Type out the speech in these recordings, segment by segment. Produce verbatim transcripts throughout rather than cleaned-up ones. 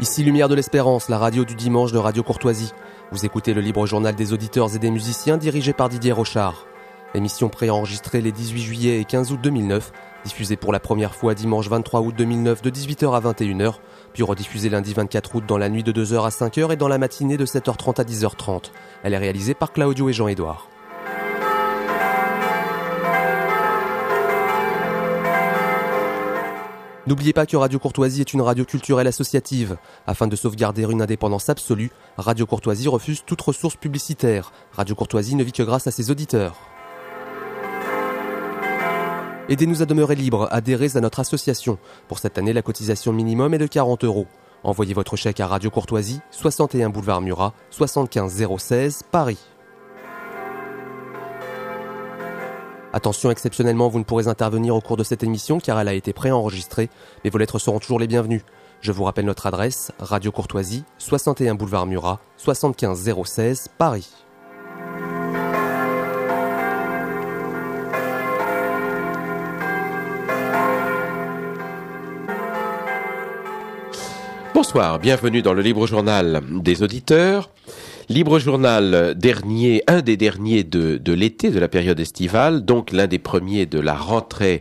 Ici Lumière de l'Espérance, la radio du dimanche de Radio Courtoisie. Vous écoutez le libre journal des auditeurs et des musiciens dirigé par Didier Rochard. Émission préenregistrée les dix-huit juillet et quinze août deux mille neuf, diffusée pour la première fois dimanche vingt-trois août deux mille neuf de dix-huit heures à vingt et une heures, puis rediffusée lundi vingt-quatre août dans la nuit de deux heures à cinq heures et dans la matinée de sept heures trente à dix heures trente. Elle est réalisée par Claudio et Jean-Édouard. N'oubliez pas que Radio Courtoisie est une radio culturelle associative. Afin de sauvegarder une indépendance absolue, Radio Courtoisie refuse toute ressource publicitaire. Radio Courtoisie ne vit que grâce à ses auditeurs. Aidez-nous à demeurer libres, adhérez à notre association. Pour cette année, la cotisation minimum est de quarante euros. Envoyez votre chèque à Radio Courtoisie, soixante et un boulevard Murat, soixante-quinze zéro seize, Paris. Attention, exceptionnellement, vous ne pourrez intervenir au cours de cette émission car elle a été préenregistrée, mais vos lettres seront toujours les bienvenues. Je vous rappelle notre adresse, Radio Courtoisie, soixante et un boulevard Murat, soixante-quinze zéro seize, Paris. Bonsoir, bienvenue dans le Libre Journal des auditeurs. Libre Journal dernier, un des derniers de, de l'été, de la période estivale, donc l'un des premiers de la rentrée,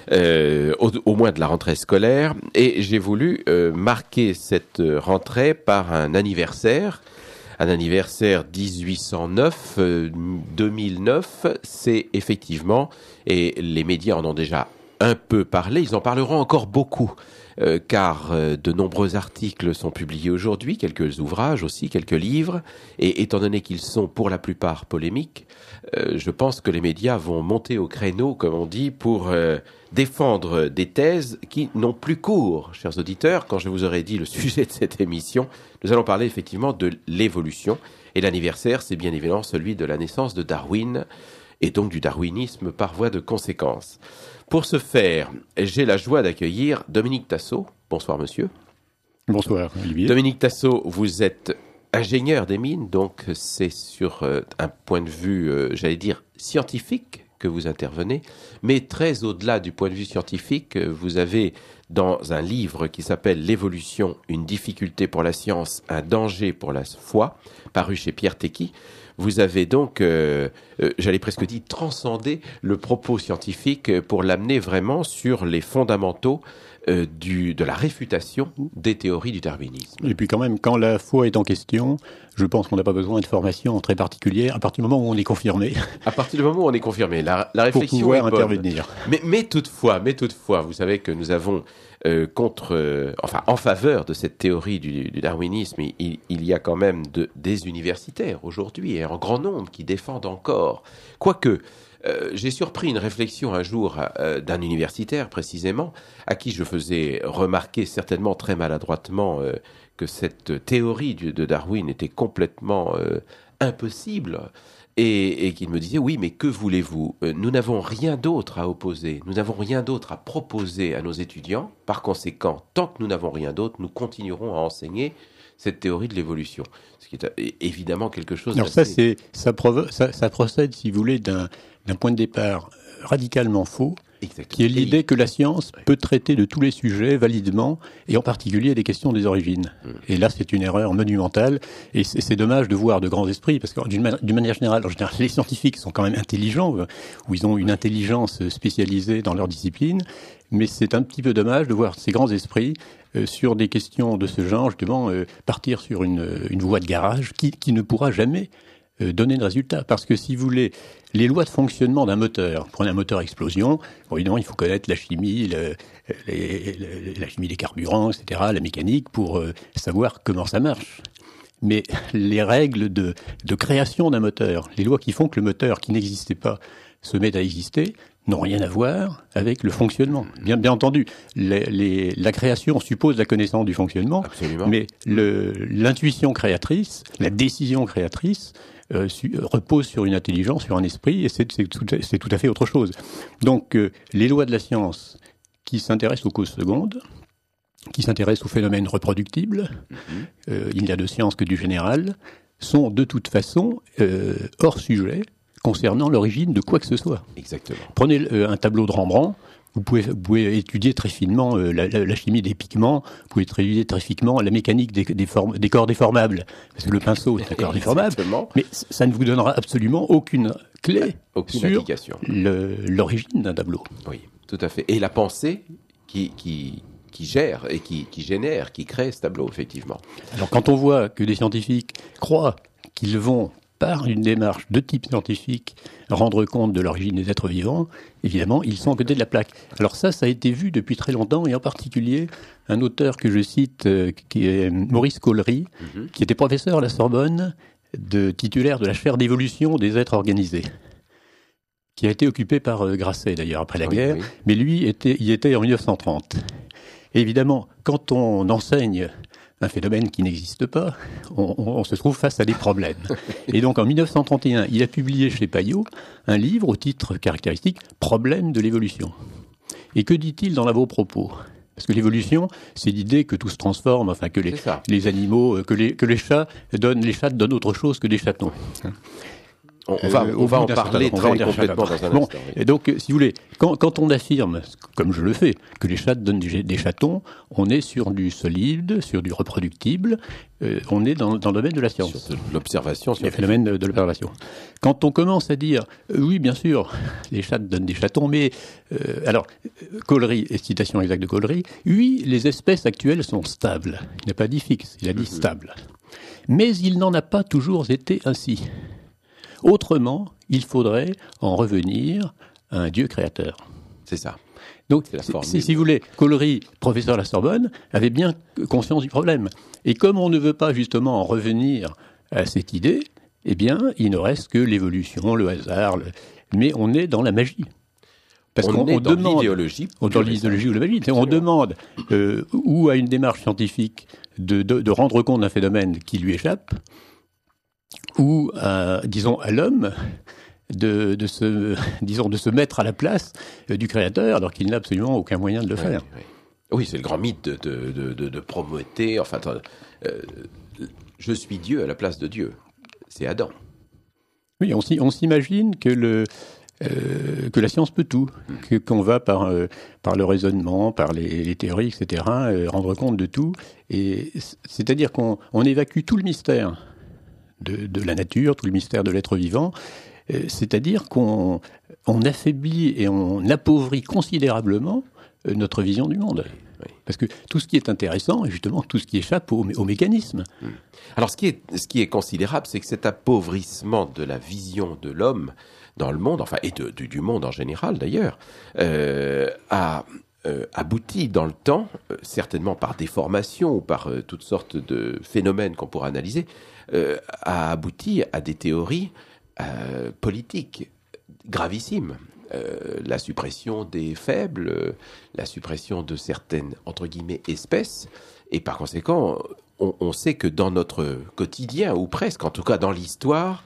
euh, au, au moins de la rentrée scolaire. Et j'ai voulu euh, marquer cette rentrée par un anniversaire, un anniversaire dix-huit cent neuf, euh, deux mille neuf. C'est effectivement, et les médias en ont déjà un peu parlé, ils en parleront encore beaucoup. Euh, car euh, de nombreux articles sont publiés aujourd'hui, quelques ouvrages aussi, quelques livres, et étant donné qu'ils sont pour la plupart polémiques, euh, je pense que les médias vont monter au créneau, comme on dit, pour euh, défendre des thèses qui n'ont plus cours. Chers auditeurs, quand je vous aurai dit le sujet de cette émission, nous allons parler effectivement de l'évolution, et l'anniversaire, c'est bien évidemment celui de la naissance de Darwin, et donc du darwinisme par voie de conséquence. Pour ce faire, j'ai la joie d'accueillir Dominique Tassot. Bonsoir, monsieur. Bonsoir, Olivier. Dominique Tassot, vous êtes ingénieur des mines, donc c'est sur euh, un point de vue, euh, j'allais dire, scientifique que vous intervenez, mais très au-delà du point de vue scientifique, vous avez dans un livre qui s'appelle « L'évolution, une difficulté pour la science, un danger pour la foi », paru chez Pierre Tecky. Vous avez donc, euh, euh, j'allais presque dire, transcendé le propos scientifique pour l'amener vraiment sur les fondamentaux euh, du, de la réfutation des théories du darwinisme. Et puis quand même, quand la foi est en question, je pense qu'on n'a pas besoin de formation très particulière à partir du moment où on est confirmé. À partir du moment où on est confirmé, la, la réflexion pour pouvoir est bonne. intervenir. Mais, mais toutefois, mais toutefois, vous savez que nous avons euh, contre, euh, enfin en faveur de cette théorie du, du darwinisme, il, il y a quand même de, des universitaires aujourd'hui et en grand nombre qui défendent encore. Quoique, euh, j'ai surpris une réflexion un jour euh, d'un universitaire précisément à qui je faisais remarquer certainement très maladroitement euh, que cette théorie du, de Darwin était complètement euh, impossible. Et, et qu'il me disait, oui, mais que voulez-vous ? Nous n'avons rien d'autre à opposer, nous n'avons rien d'autre à proposer à nos étudiants. Par conséquent, tant que nous n'avons rien d'autre, nous continuerons à enseigner cette théorie de l'évolution. Ce qui est évidemment quelque chose Alors d'assez... ça, c'est, ça, provo- ça, ça procède, si vous voulez, d'un, d'un point de départ radicalement faux, Exactement. qui est l'idée que la science peut traiter de tous les sujets validement, et en particulier des questions des origines. Mmh. Et là, c'est une erreur monumentale, et c'est, c'est dommage de voir de grands esprits, parce que d'une, man- d'une manière générale, en général, les scientifiques sont quand même intelligents, ou ils ont une intelligence spécialisée dans leur discipline, mais c'est un petit peu dommage de voir ces grands esprits euh, sur des questions de ce genre, justement, euh, partir sur une, une voie de garage qui, qui ne pourra jamais euh, donner de résultat. Parce que, si vous voulez, les lois de fonctionnement d'un moteur, prenez un moteur à explosion, bon, évidemment, il faut connaître la chimie, le, les, les, la chimie des carburants, et cetera, la mécanique, pour euh, savoir comment ça marche. Mais les règles de, de création d'un moteur, les lois qui font que le moteur qui n'existait pas se met à exister, n'ont rien à voir avec le fonctionnement. Bien, bien entendu, les, les, la création suppose la connaissance du fonctionnement, Absolument. mais le, l'intuition créatrice, la décision créatrice, euh, su, repose sur une intelligence, sur un esprit, et c'est, c'est, tout, c'est tout à fait autre chose. Donc, euh, les lois de la science qui s'intéressent aux causes secondes, qui s'intéressent aux phénomènes reproductibles, mm-hmm. euh, il n'y a de science que du général, sont de toute façon euh, hors sujet concernant l'origine de quoi que ce soit. Exactement. Prenez euh, un tableau de Rembrandt, Vous pouvez, vous pouvez étudier très finement euh, la, la, la chimie des pigments, vous pouvez étudier très finement la mécanique des, des, formes, des corps déformables, parce que le pinceau est un corps déformable, mais ça ne vous donnera absolument aucune clé aucune sur application. Le, l'origine d'un tableau. Oui, tout à fait. Et la pensée qui, qui, qui gère et qui, qui génère, qui crée ce tableau, effectivement. Alors quand on voit que des scientifiques croient qu'ils vont, par une démarche de type scientifique, rendre compte de l'origine des êtres vivants, évidemment, ils sont à côté de la plaque. Alors ça, ça a été vu depuis très longtemps, et en particulier, un auteur que je cite, euh, qui est Maurice Collery, mm-hmm. qui était professeur à la Sorbonne, de titulaire de la chaire d'évolution des êtres organisés, qui a été occupé par euh, Grasset, d'ailleurs, après la oui, guerre, oui. mais lui était, y était en dix-neuf cent trente. Et évidemment, quand on enseigne un phénomène qui n'existe pas, on, on, on se trouve face à des problèmes. Et donc en dix-neuf cent trente et un, il a publié chez Payot un livre au titre caractéristique « Problème de l'évolution ». Et que dit-il dans l'avant-propos ? Parce que l'évolution, c'est l'idée que tout se transforme, enfin que les, les animaux, que les, que les chats donnent, les chats donnent autre chose que des chatons. On, on va, euh, on va en parler très complètement dans un bon, instant. Oui. Et donc, si vous voulez, quand, quand on affirme, comme je le fais, que les chats donnent des, des chatons, on est sur du solide, sur du reproductible, euh, on est dans, dans le domaine de la science. Sur l'observation. Sur les phénomènes de, de l'observation. Quand on commence à dire, euh, oui, bien sûr, les chats donnent des chatons, mais, euh, alors, Collery, citation exacte de Collery, oui, les espèces actuelles sont stables. Il n'a pas dit fixe, il a dit stables. Mais il n'en a pas toujours été ainsi. Autrement, il faudrait en revenir à un Dieu créateur. C'est ça. Donc, si, si vous voulez, Collery, professeur à la Sorbonne, avait bien conscience du problème. Et comme on ne veut pas justement en revenir à cette idée, eh bien, il ne reste que l'évolution, le hasard, le... mais on est dans la magie. Parce on qu'on est on dans demande, l'idéologie. Dans l'idéologie ou la magie. On demande euh, ou à une démarche scientifique de, de, de rendre compte d'un phénomène qui lui échappe, ou, à, disons, à l'homme de, de, se, disons, de se mettre à la place du Créateur, alors qu'il n'a absolument aucun moyen de le faire. Oui, oui. oui c'est le grand mythe de, de, de, de, de Prométhée. Enfin, euh, je suis Dieu à la place de Dieu. C'est Adam. Oui, on, on s'imagine que, le, euh, que la science peut tout, mmh. que, qu'on va par, euh, par le raisonnement, par les, les théories, et cetera, euh, rendre compte de tout. Et c'est-à-dire qu'on on évacue tout le mystère De, de la nature, tout le mystère de l'être vivant, euh, c'est-à-dire qu'on on affaiblit et on appauvrit considérablement euh, notre vision du monde. Oui, oui. Parce que tout ce qui est intéressant est justement tout ce qui échappe au, au mécanisme. Hum. Alors ce qui est, ce qui est considérable, c'est que cet appauvrissement de la vision de l'homme dans le monde, enfin, et de, du, du monde en général d'ailleurs, euh, a... Euh, abouti dans le temps, euh, certainement par déformation ou par euh, toutes sortes de phénomènes qu'on pourra analyser, euh, a abouti à des théories euh, politiques gravissimes. Euh, la suppression des faibles, euh, la suppression de certaines, entre guillemets, espèces, et par conséquent, on, on sait que dans notre quotidien, ou presque, en tout cas dans l'histoire,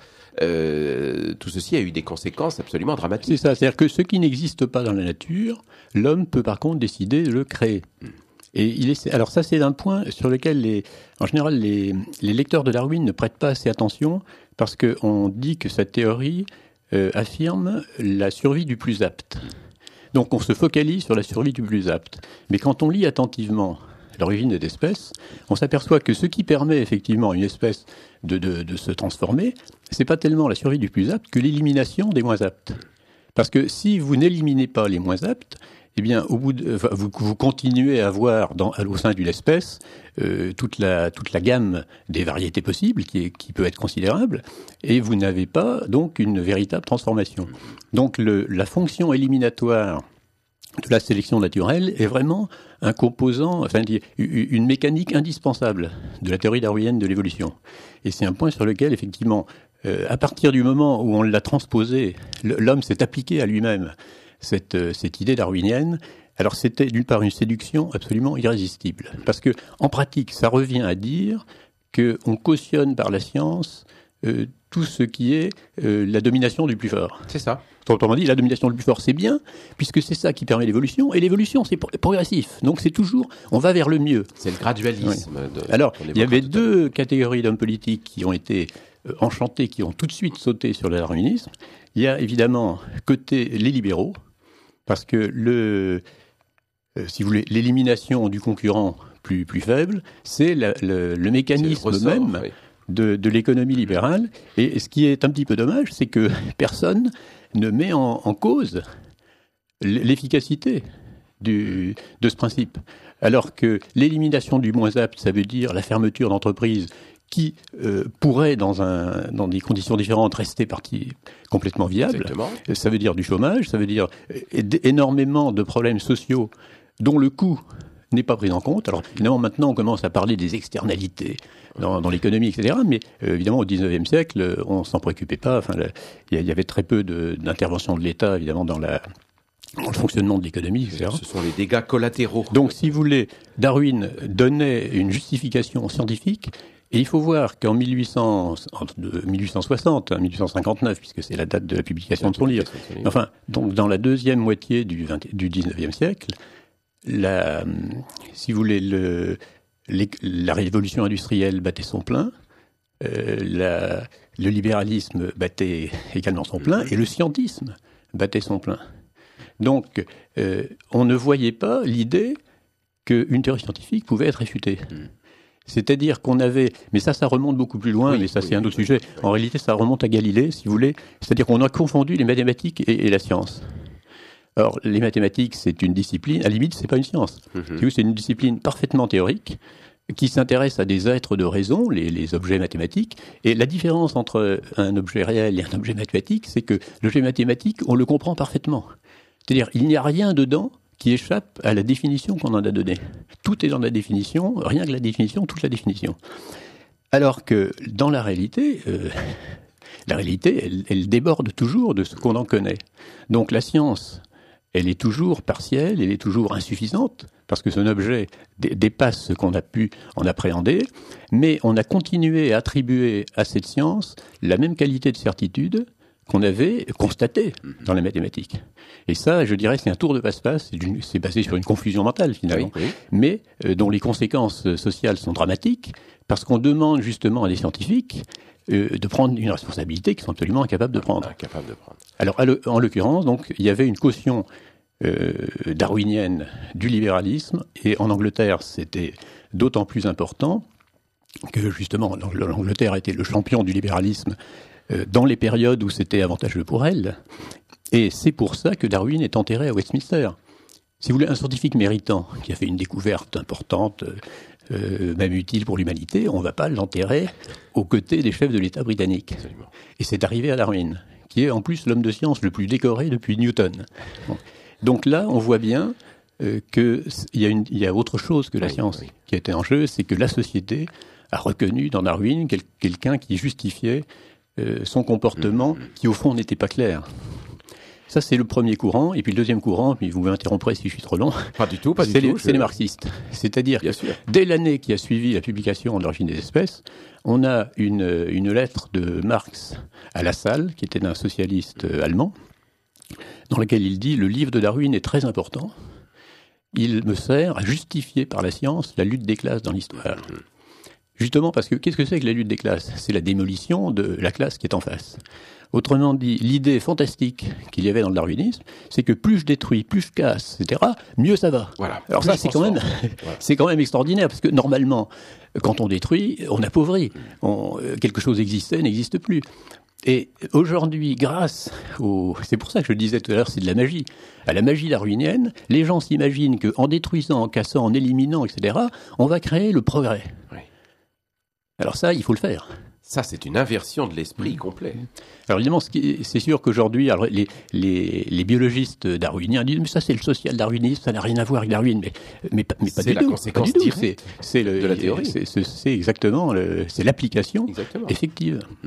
Euh, tout ceci a eu des conséquences absolument dramatiques. C'est ça, c'est-à-dire que ce qui n'existe pas dans la nature, l'homme peut par contre décider de le créer. Mm. Et il est, alors ça, c'est un point sur lequel, les, en général, les, les lecteurs de Darwin ne prêtent pas assez attention, parce qu'on dit que cette théorie euh, affirme la survie du plus apte. Donc on se focalise sur la survie du plus apte. Mais quand on lit attentivement l'origine des espèces, on s'aperçoit que ce qui permet effectivement à une espèce de, de, de se transformer, c'est pas tellement la survie du plus apte que l'élimination des moins aptes. Parce que si vous n'éliminez pas les moins aptes, eh bien, au bout de, vous, vous continuez à avoir dans, au sein d'une espèce euh, toute la toute la gamme des variétés possibles, qui, est, qui peut être considérable, et vous n'avez pas donc une véritable transformation. Donc le, la fonction éliminatoire de la sélection naturelle est vraiment un composant, enfin une mécanique indispensable de la théorie darwinienne de l'évolution. Et c'est un point sur lequel, effectivement, euh, à partir du moment où on l'a transposé, l'homme s'est appliqué à lui-même cette, cette idée darwinienne. Alors c'était d'une part une séduction absolument irrésistible, parce que en pratique, ça revient à dire qu'on cautionne par la science euh, tout ce qui est euh, la domination du plus fort. C'est ça. Autrement dit, la domination du plus fort, c'est bien, puisque c'est ça qui permet l'évolution, et l'évolution, c'est progressif. Donc c'est toujours, on va vers le mieux. C'est le gradualisme. Oui. De, Alors, il y avait deux catégories d'hommes politiques qui ont été euh, enchantés, qui ont tout de suite sauté sur le darwinisme. Il y a évidemment, côté les libéraux, Parce que le, euh, si vous voulez, l'élimination du concurrent plus, plus faible, c'est la, le, le mécanisme c'est le ressort, même oui. de, de l'économie libérale. Et ce qui est un petit peu dommage, c'est que personne ne met en, en cause l'efficacité du, de ce principe. Alors que l'élimination du moins apte, ça veut dire la fermeture d'entreprises qui euh, pourraient, dans, un, dans des conditions différentes, rester partie complètement viable. Exactement. Ça veut dire du chômage, ça veut dire énormément de problèmes sociaux dont le coût n'est pas pris en compte. Alors évidemment, maintenant, on commence à parler des externalités dans, dans l'économie, et cetera. Mais euh, évidemment, au dix-neuvième siècle, on s'en préoccupait pas. Enfin, il y, y avait très peu de, d'intervention de l'État, évidemment, dans la dans le fonctionnement de l'économie, et cetera. Ce sont les dégâts collatéraux. Donc, si vous voulez, Darwin donnait une justification scientifique. Et il faut voir qu'en mille huit cents, mille huit cent soixante, mille huit cent cinquante-neuf, puisque c'est la date de la publication de son livre, enfin, donc dans la deuxième moitié du, vingt, du dix-neuvième siècle, la, si vous voulez, le, les, la révolution industrielle battait son plein, euh, la, le libéralisme battait également son plein, et le scientisme battait son plein. Donc, euh, on ne voyait pas l'idée qu'une théorie scientifique pouvait être réfutée. C'est-à-dire qu'on avait, mais ça, ça remonte beaucoup plus loin, oui, mais ça, oui, c'est un autre oui, sujet. Oui. En réalité, ça remonte à Galilée, si vous voulez. C'est-à-dire qu'on a confondu les mathématiques et, et la science. Alors, les mathématiques, c'est une discipline, à la limite, c'est pas une science. Mm-hmm. C'est une discipline parfaitement théorique qui s'intéresse à des êtres de raison, les, les objets mathématiques. Et la différence entre un objet réel et un objet mathématique, c'est que l'objet mathématique, on le comprend parfaitement. C'est-à-dire, il n'y a rien dedans qui échappe à la définition qu'on en a donnée. Tout est dans la définition, rien que la définition, toute la définition. Alors que dans la réalité, euh, la réalité, elle, elle déborde toujours de ce qu'on en connaît. Donc la science, elle est toujours partielle, elle est toujours insuffisante, parce que son objet dé- dépasse ce qu'on a pu en appréhender, mais on a continué à attribuer à cette science la même qualité de certitude qu'on avait constaté dans les mathématiques. Et ça, je dirais, c'est un tour de passe-passe, c'est, d'une, c'est basé sur une confusion mentale, finalement, oui, oui. mais euh, dont les conséquences sociales sont dramatiques, parce qu'on demande justement à des scientifiques euh, de prendre une responsabilité qu'ils sont absolument incapables de prendre. Incapables de prendre. Alors, à le, en l'occurrence, donc, il y avait une caution euh, darwinienne du libéralisme, et en Angleterre, c'était d'autant plus important que, justement, l'Angleterre était le champion du libéralisme dans les périodes où c'était avantageux pour elle. Et c'est pour ça que Darwin est enterré à Westminster. Si vous voulez, un scientifique méritant, qui a fait une découverte importante, euh, même utile pour l'humanité, on ne va pas l'enterrer aux côtés des chefs de l'État britannique. Absolument. Et c'est arrivé à Darwin, qui est en plus l'homme de science le plus décoré depuis Newton. Bon. Donc là, on voit bien euh, qu'il y, y a autre chose que la oui, science oui. qui était en jeu, c'est que la société a reconnu dans Darwin quel, quelqu'un qui justifiait Euh, son comportement mmh. qui au fond n'était pas clair. Ça c'est le premier courant, et puis le deuxième courant, puis vous m'interromprez si je suis trop long. Pas du tout, pas c'est du les, tout. C'est je... les marxistes. C'est-à-dire Bien que sûr. Dès l'année qui a suivi la publication de l'origine des espèces, on a une, une lettre de Marx à Lassalle, qui était un socialiste euh, allemand, dans laquelle il dit « Le livre de Darwin est très important. Il me sert à justifier par la science la lutte des classes dans l'histoire. Mmh. » Justement parce que, qu'est-ce que c'est que la lutte des classes ? C'est la démolition de la classe qui est en face. Autrement dit, l'idée fantastique qu'il y avait dans le darwinisme, c'est que plus je détruis, plus je casse, et cetera, mieux ça va. Voilà. Alors ça, c'est quand même, voilà. c'est quand même extraordinaire, parce que normalement, quand on détruit, on appauvrit. On, quelque chose existait, n'existe plus. Et aujourd'hui, grâce au... C'est pour ça que je le disais tout à l'heure, c'est de la magie. À la magie darwinienne, les gens s'imaginent qu'en détruisant, en cassant, en éliminant, et cetera, on va créer le progrès. Oui. Alors ça, il faut le faire. Ça, c'est une inversion de l'esprit complet. Alors évidemment, c'est sûr qu'aujourd'hui, alors les, les, les biologistes darwiniens disent « mais ça, c'est le social-darwinisme, ça n'a rien à voir avec Darwin ». Mais, mais, mais pas c'est du la tout. conséquence pas du directe tout. C'est, c'est le, de la théorie. C'est, c'est, c'est exactement, le, c'est l'application exactement. Effective. Mmh.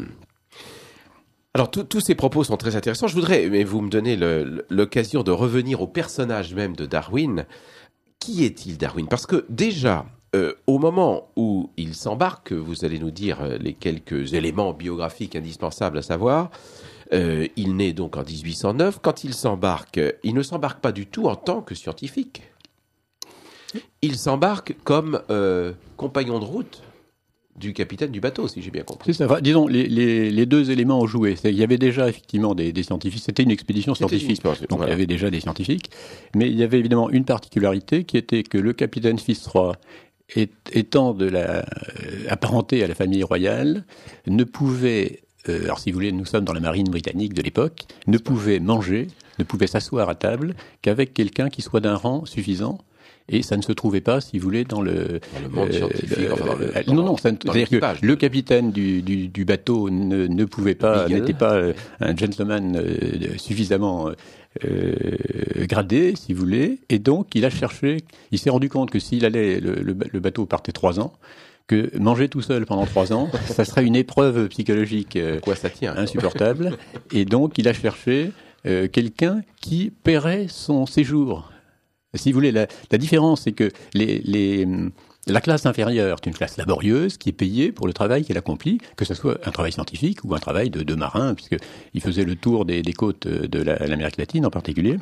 Alors, tous ces propos sont très intéressants. Je voudrais, mais vous me donnez le, l'occasion de revenir au personnage même de Darwin. Qui est-il, Darwin ? Parce que déjà... Euh, au moment où il s'embarque, vous allez nous dire euh, les quelques éléments biographiques indispensables à savoir, euh, il naît donc en dix-huit cent neuf. Quand il s'embarque, il ne s'embarque pas du tout en tant que scientifique. Il s'embarque comme euh, compagnon de route du capitaine du bateau, si j'ai bien compris. C'est ça. Enfin, disons, les, les, les deux éléments ont joué. C'est, il y avait déjà effectivement des, des scientifiques. C'était une expédition scientifique. Une donc voilà. Il y avait déjà des scientifiques. Mais il y avait évidemment une particularité qui était que le capitaine Fitzroy, est, étant de la, euh, apparenté à la famille royale, ne pouvait, euh, alors si vous voulez, nous sommes dans la marine britannique de l'époque, ne pouvait manger, ne pouvait s'asseoir à table qu'avec quelqu'un qui soit d'un rang suffisant. Et ça ne se trouvait pas, si vous voulez, dans le, dans le monde euh, scientifique. Enfin, dans le, euh, non, non, ça ne, c'est-à-dire que le capitaine du, du, du bateau ne, ne pouvait pas, Legal. n'était pas euh, un gentleman euh, suffisamment euh, gradé, si vous voulez, et donc il a cherché. Il s'est rendu compte que s'il allait, le, le, le bateau partait trois ans. Que manger tout seul pendant trois ans, ça serait une épreuve psychologique euh, quoi ça tient, insupportable. Et donc il a cherché euh, quelqu'un qui paierait son séjour. Si vous voulez, la, la différence, c'est que les, les, la classe inférieure est une classe laborieuse qui est payée pour le travail qu'elle accomplit, que ce soit un travail scientifique ou un travail de, de marin, puisqu'il faisait le tour des, des côtes de la, l'Amérique latine en particulier.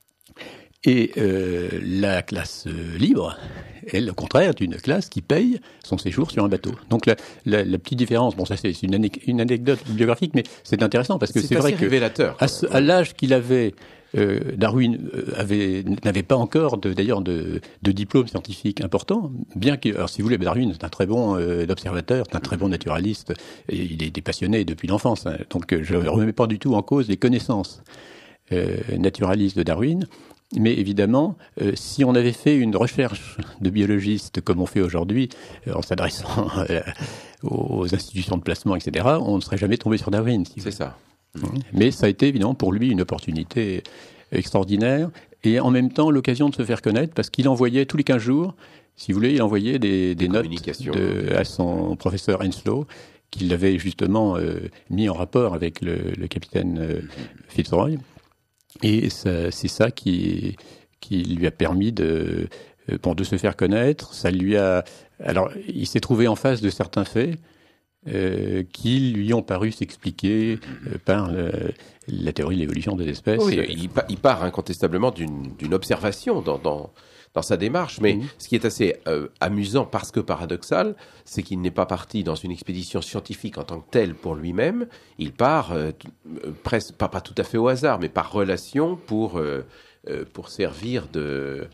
Et euh, la classe euh, libre, elle, au contraire, est une classe qui paye son séjour sur un bateau. Donc la, la, la petite différence, bon ça c'est une, ane- une anecdote biographique, mais c'est intéressant parce que c'est, c'est vrai que révélateur. À, ce, à l'âge qu'il avait, euh, Darwin avait, n'avait pas encore de, d'ailleurs de, de diplôme scientifique important, bien que, alors si vous voulez, Darwin c'est un très bon euh, observateur, c'est un très bon naturaliste, et il était passionné depuis l'enfance, hein, donc je ne remets pas du tout en cause les connaissances euh, naturalistes de Darwin. Mais évidemment, euh, si on avait fait une recherche de biologiste comme on fait aujourd'hui, euh, en s'adressant euh, aux institutions de placement, et cetera, on ne serait jamais tombé sur Darwin. Si c'est ça. Mais ça a été évidemment pour lui une opportunité extraordinaire et en même temps l'occasion de se faire connaître parce qu'il envoyait tous les quinze jours, si vous voulez, il envoyait des, des notes de, à son professeur Henslow, qu'il avait justement euh, mis en rapport avec le, le capitaine euh, Fitzroy. Et ça, c'est ça qui, qui lui a permis de, bon, de se faire connaître. Ça lui a, alors, il s'est trouvé en face de certains faits euh, qui lui ont paru s'expliquer euh, par le, la théorie de l'évolution des espèces. Oui, il, il part incontestablement d'une, d'une observation dans, dans, dans sa démarche, mais mmh. ce qui est assez euh, amusant parce que paradoxal, c'est qu'il n'est pas parti dans une expédition scientifique en tant que telle pour lui-même. Il part euh, presque, pas, pas tout à fait au hasard, mais par relation pour, euh, euh, pour servir de,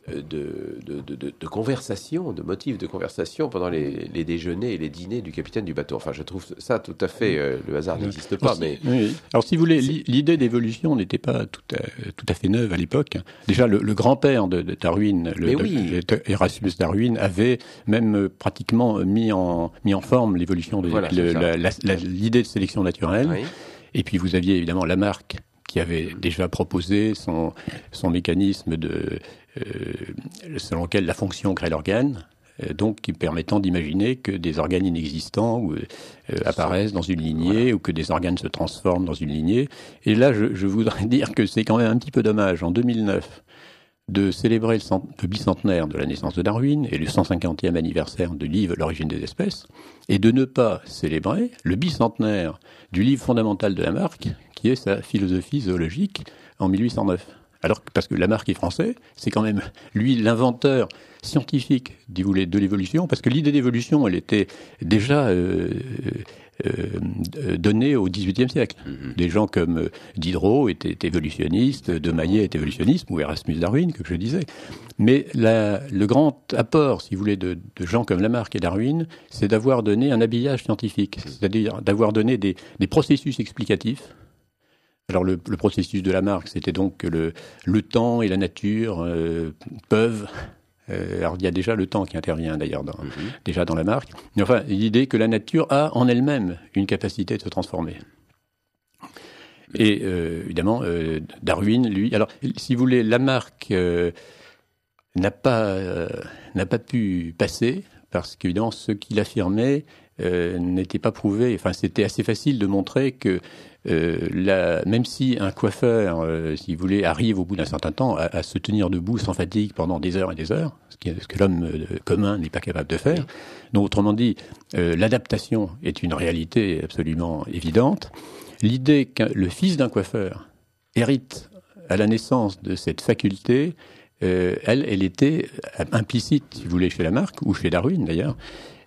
de, de, de, de, de conversation, de motif de conversation pendant les, les déjeuners et les dîners du capitaine du bateau. Enfin, je trouve ça tout à fait... Euh, le hasard n'existe pas, aussi, mais... Oui. Alors, si vous voulez, l'idée d'évolution n'était pas tout à, tout à fait neuve à l'époque. Déjà, le, le grand-père de, de Darwin, le, oui. de, Erasmus Darwin, avait même pratiquement mis en, mis en forme l'évolution, de, voilà, le, la, la, la, l'idée de sélection naturelle. Oui. Et puis, vous aviez évidemment Lamarck, qui avait déjà proposé son, son mécanisme de, euh, selon lequel la fonction crée l'organe, euh, donc qui permettant d'imaginer que des organes inexistants ou, euh, apparaissent dans une lignée, voilà. ou que des organes se transforment dans une lignée. Et là, je, je voudrais dire que c'est quand même un petit peu dommage, en deux mille neuf, de célébrer le, cent, le bicentenaire de la naissance de Darwin et le cent cinquantième anniversaire du livre L'origine des espèces, et de ne pas célébrer le bicentenaire du livre fondamental de Lamarck, qui est sa philosophie zoologique en mille huit cent neuf. Alors, parce que Lamarck est français, c'est quand même lui l'inventeur scientifique de l'évolution, parce que l'idée d'évolution, elle était déjà euh, euh, donnée au dix-huitième siècle. Mm-hmm. Des gens comme Diderot étaient évolutionnistes, De Maillet est évolutionniste, ou Erasmus Darwin, que je disais. Mais la, le grand apport, si vous voulez, de, de gens comme Lamarck et Darwin, c'est d'avoir donné un habillage scientifique, c'est-à-dire d'avoir donné des, des processus explicatifs. Alors le, le processus de Lamarck, c'était donc que le, le temps et la nature euh, peuvent... Euh, alors il y a déjà le temps qui intervient d'ailleurs dans, mm-hmm. déjà dans Lamarck. Mais enfin, l'idée que la nature a en elle-même une capacité de se transformer. Et euh, évidemment, euh, Darwin, lui... Alors, si vous voulez, Lamarck euh, n'a pas, euh, n'a pas pu passer, parce qu'évidemment, ce qu'il affirmait euh, n'était pas prouvé. Enfin, c'était assez facile de montrer que Euh, la, même si un coiffeur, euh, si vous voulez, arrive au bout d'un certain temps à, à se tenir debout sans fatigue pendant des heures et des heures, ce, qui, ce que l'homme euh, commun n'est pas capable de faire. Donc, autrement dit, euh, l'adaptation est une réalité absolument évidente. L'idée que le fils d'un coiffeur hérite à la naissance de cette faculté, euh, elle, elle était implicite, si vous voulez, chez Lamarck, ou chez Darwin d'ailleurs.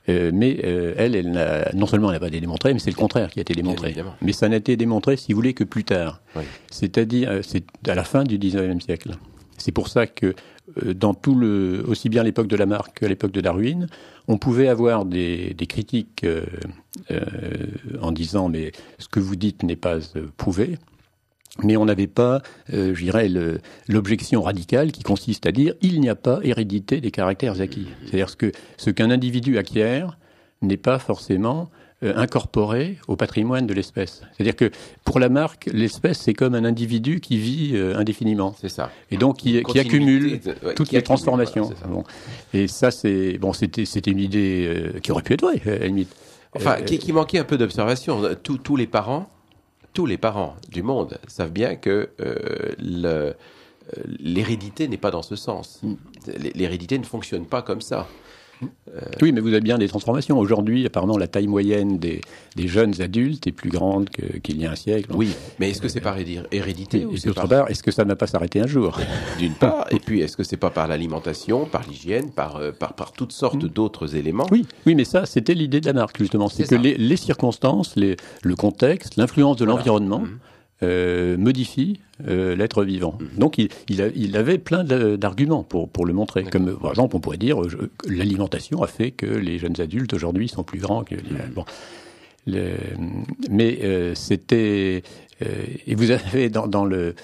Euh, mais euh, elle, elle n'a, non seulement elle n'a pas été démontrée, mais c'est le contraire qui a été démontré. Mais ça n'a été démontré, si vous voulez, que plus tard. Oui. C'est-à-dire, euh, c'est à la fin du dix-neuvième siècle. C'est pour ça que euh, dans tout le, aussi bien à l'époque de Lamarck qu'à l'époque de Darwin, on pouvait avoir des, des critiques euh, euh, en disant mais ce que vous dites n'est pas euh, prouvé. Mais on n'avait pas, euh, je dirais, le, l'objection radicale qui consiste à dire il n'y a pas hérédité des caractères acquis. C'est-à-dire ce que ce qu'un individu acquiert n'est pas forcément euh, incorporé au patrimoine de l'espèce. C'est-à-dire que pour Lamarck, l'espèce c'est comme un individu qui vit euh, indéfiniment. C'est ça. Et donc qui, qui accumule de, ouais, toutes qui les accumule, transformations. Voilà, ça. Bon. Et ça c'est bon, c'était c'était une idée euh, qui aurait pu être vraie à la limite. Enfin, euh, qui, qui manquait un peu d'observation. Tous tous les parents. Tous les parents du monde savent bien que euh, le, l'hérédité n'est pas dans ce sens. Mm. L'hérédité ne fonctionne pas comme ça. Euh... Oui, mais vous avez bien des transformations. Aujourd'hui, apparemment, la taille moyenne des, des jeunes adultes est plus grande que, qu'il y a un siècle. Oui, mais est-ce que c'est par hérédité et, ou et c'est d'autre par... part, est-ce que ça ne va pas s'arrêter un jour? D'une part, et puis est-ce que c'est pas par l'alimentation, par l'hygiène, par, par, par toutes sortes mmh. d'autres éléments? Oui, oui, mais ça, c'était l'idée de Lamarck, justement. C'est, c'est que les, les circonstances, les, le contexte, l'influence de voilà. l'environnement mmh. euh, modifient euh, l'être vivant. Mmh. Donc, il, il, a, il avait plein de, d'arguments pour, pour le montrer. D'accord. Comme, par exemple, on pourrait dire je, l'alimentation a fait que les jeunes adultes, aujourd'hui, sont plus grands que... Mmh. Bon. Le, mais euh, c'était... Euh, et vous avez dans, dans le...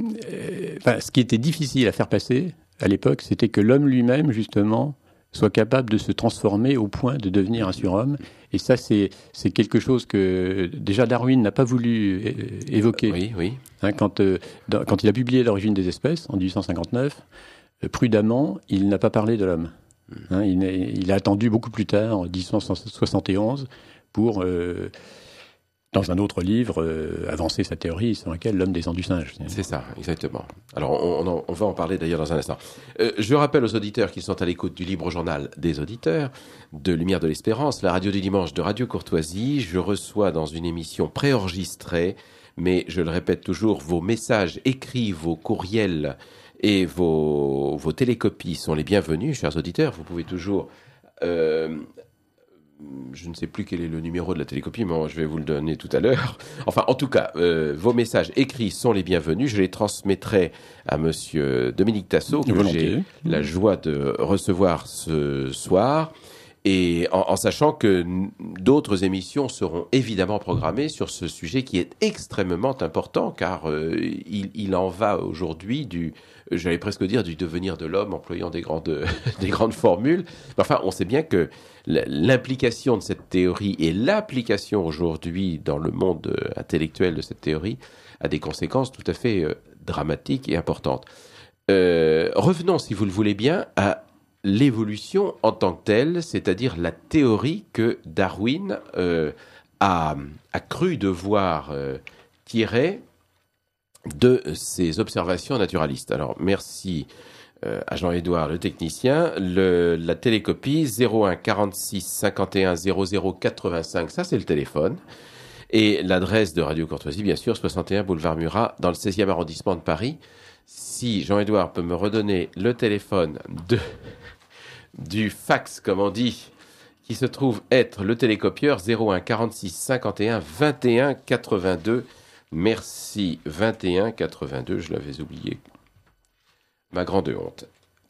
Euh, enfin, ce qui était difficile à faire passer, à l'époque, c'était que l'homme lui-même, justement, soit capable de se transformer au point de devenir un surhomme. Et ça, c'est, c'est quelque chose que, déjà, Darwin n'a pas voulu é- évoquer. Oui, oui. Hein, quand, euh, dans, quand il a publié L'origine des espèces, en dix-huit cent cinquante-neuf, euh, prudemment, il n'a pas parlé de l'homme. Hein, il, il a attendu beaucoup plus tard, en dix-huit cent soixante et onze, pour, euh, dans un autre livre, euh, avancer sa théorie sur laquelle l'homme descend du singe. C'est ça, exactement. Alors, on, on, on va en parler d'ailleurs dans un instant. Euh, je rappelle aux auditeurs qui sont à l'écoute du Libre Journal des auditeurs, de Lumière de l'Espérance, la radio du dimanche de Radio Courtoisie. Je reçois dans une émission préenregistrée, mais je le répète toujours, vos messages écrits, vos courriels et vos, vos télécopies sont les bienvenus, chers auditeurs. Vous pouvez toujours... Euh, je ne sais plus quel est le numéro de la télécopie, mais je vais vous le donner tout à l'heure. Enfin, en tout cas, euh, vos messages écrits sont les bienvenus. Je les transmettrai à monsieur Dominique Tassot, que Volontiers. J'ai la joie de recevoir ce soir. Et en, en sachant que d'autres émissions seront évidemment programmées sur ce sujet qui est extrêmement important, car euh, il, il en va aujourd'hui du, j'allais presque dire, du devenir de l'homme, employant des grandes, des grandes formules. Enfin, on sait bien que l'implication de cette théorie et l'application aujourd'hui dans le monde intellectuel de cette théorie a des conséquences tout à fait euh, dramatiques et importantes. Euh, revenons, si vous le voulez bien, à l'évolution en tant que telle, c'est-à-dire la théorie que Darwin euh, a, a cru devoir euh, tirer de ses observations naturalistes. Alors, merci euh, à Jean-Édouard, le technicien. Le, la télécopie zéro un quarante-six cinquante et un zéro zéro quatre-vingt-cinq, ça c'est le téléphone. Et l'adresse de Radio Courtoisie, bien sûr, soixante et un boulevard Murat, dans le seizième arrondissement de Paris. Si Jean-Édouard peut me redonner le téléphone de... du fax, comme on dit, qui se trouve être le télécopieur zéro un quarante-six cinquante et un vingt et un quatre-vingt-deux. Merci, vingt et un quatre-vingt-deux, je l'avais oublié. Ma grande honte.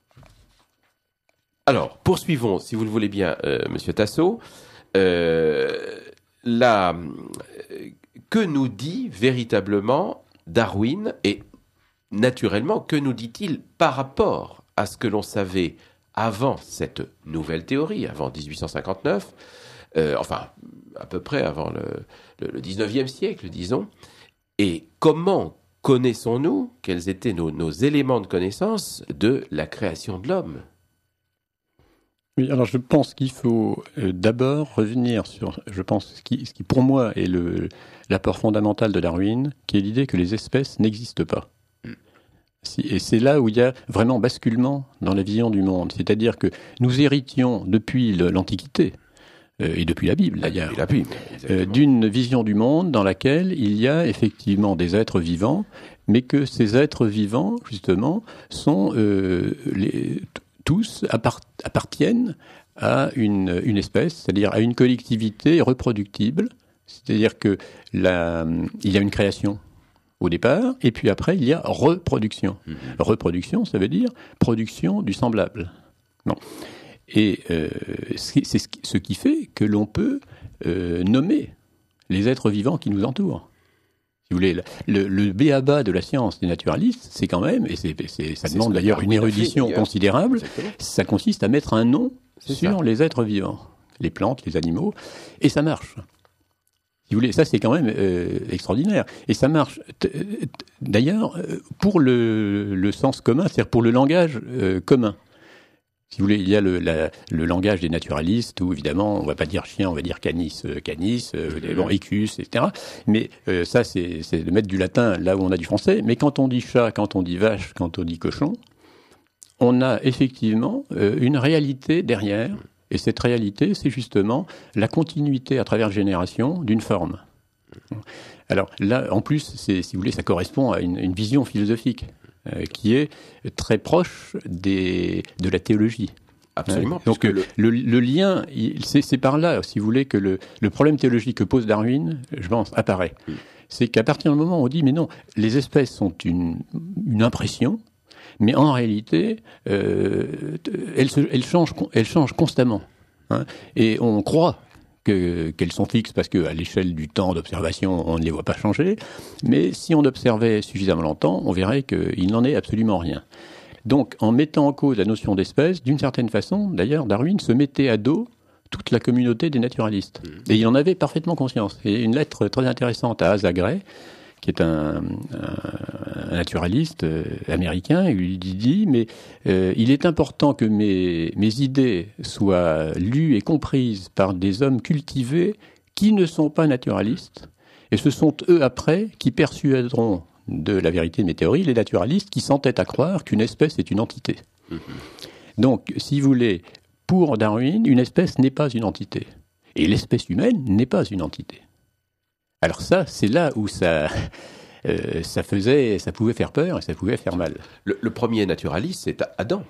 Alors, poursuivons, si vous le voulez bien, euh, Monsieur Tassot. Euh, la, que nous dit véritablement Darwin et, naturellement, que nous dit-il par rapport à ce que l'on savait avant cette nouvelle théorie, avant dix-huit cent cinquante-neuf, euh, enfin, à peu près avant le, le, le dix-neuvième siècle, disons, et comment connaissons-nous, quels étaient nos, nos éléments de connaissance de la création de l'homme ? Oui, alors je pense qu'il faut euh, d'abord revenir sur, je pense, ce qui, ce qui pour moi est le, l'apport fondamental de Darwin, qui est l'idée que les espèces n'existent pas. Et c'est là où il y a vraiment basculement dans la vision du monde. C'est-à-dire que nous héritions depuis l'Antiquité, euh, et depuis la Bible d'ailleurs, la Bible, euh, d'une vision du monde dans laquelle il y a effectivement des êtres vivants, mais que ces êtres vivants, justement, sont euh, les, tous appart- appartiennent à une, une espèce, c'est-à-dire à une collectivité reproductible, c'est-à-dire que la, il y a une création au départ, et puis après il y a reproduction. Mmh. Reproduction, ça veut dire production du semblable. Bon. Et euh, c'est ce qui, ce qui fait que l'on peut euh, nommer les êtres vivants qui nous entourent. Si vous voulez, le, le b a ba de la science des naturalistes, c'est quand même, et c'est, c'est, ça c'est demande d'ailleurs une érudition fait, considérable, exactement. Ça consiste à mettre un nom c'est sur ça. Les êtres vivants, les plantes, les animaux, et ça marche. Si vous voulez, ça c'est quand même euh, extraordinaire. Et ça marche, t- t- d'ailleurs, pour le, le sens commun, c'est-à-dire pour le langage euh, commun. Si vous voulez, il y a le, la, le langage des naturalistes où, évidemment, on ne va pas dire chien, on va dire canis, euh, canis, euh, bon, ecus, et cetera. Mais euh, ça, c'est, c'est de mettre du latin là où on a du français. Mais quand on dit chat, quand on dit vache, quand on dit cochon, on a effectivement euh, une réalité derrière. Et cette réalité, c'est justement la continuité à travers les générations d'une forme. Alors là, en plus, c'est, si vous voulez, ça correspond à une, une vision philosophique. Euh, qui est très proche des, de la théologie. Absolument. Euh, donc le, le, le lien, il, c'est, c'est par là, si vous voulez, que le, le problème théologique que pose Darwin, je pense, apparaît. Mm. C'est qu'à partir du moment où on dit, mais non, les espèces sont une, une impression, mais en réalité, euh, elles, se, elles, changent, elles changent constamment. Hein, et on croit Que, qu'elles sont fixes parce qu'à l'échelle du temps d'observation, on ne les voit pas changer. Mais si on observait suffisamment longtemps, on verrait qu'il n'en est absolument rien. Donc, en mettant en cause la notion d'espèce, d'une certaine façon, d'ailleurs, Darwin se mettait à dos toute la communauté des naturalistes. Et il en avait parfaitement conscience. Et une lettre très intéressante à Asa Gray, qui est un, un, un naturaliste euh, américain, il lui dit, mais euh, il est important que mes, mes idées soient lues et comprises par des hommes cultivés qui ne sont pas naturalistes, et ce sont eux après qui persuaderont de la vérité de mes théories les naturalistes qui s'entêtent à croire qu'une espèce est une entité. Mmh. Donc, si vous voulez, pour Darwin, une espèce n'est pas une entité, et l'espèce humaine n'est pas une entité. Alors ça, c'est là où ça, euh, ça faisait, ça pouvait faire peur et ça pouvait faire mal. Le, le premier naturaliste, c'est Adam.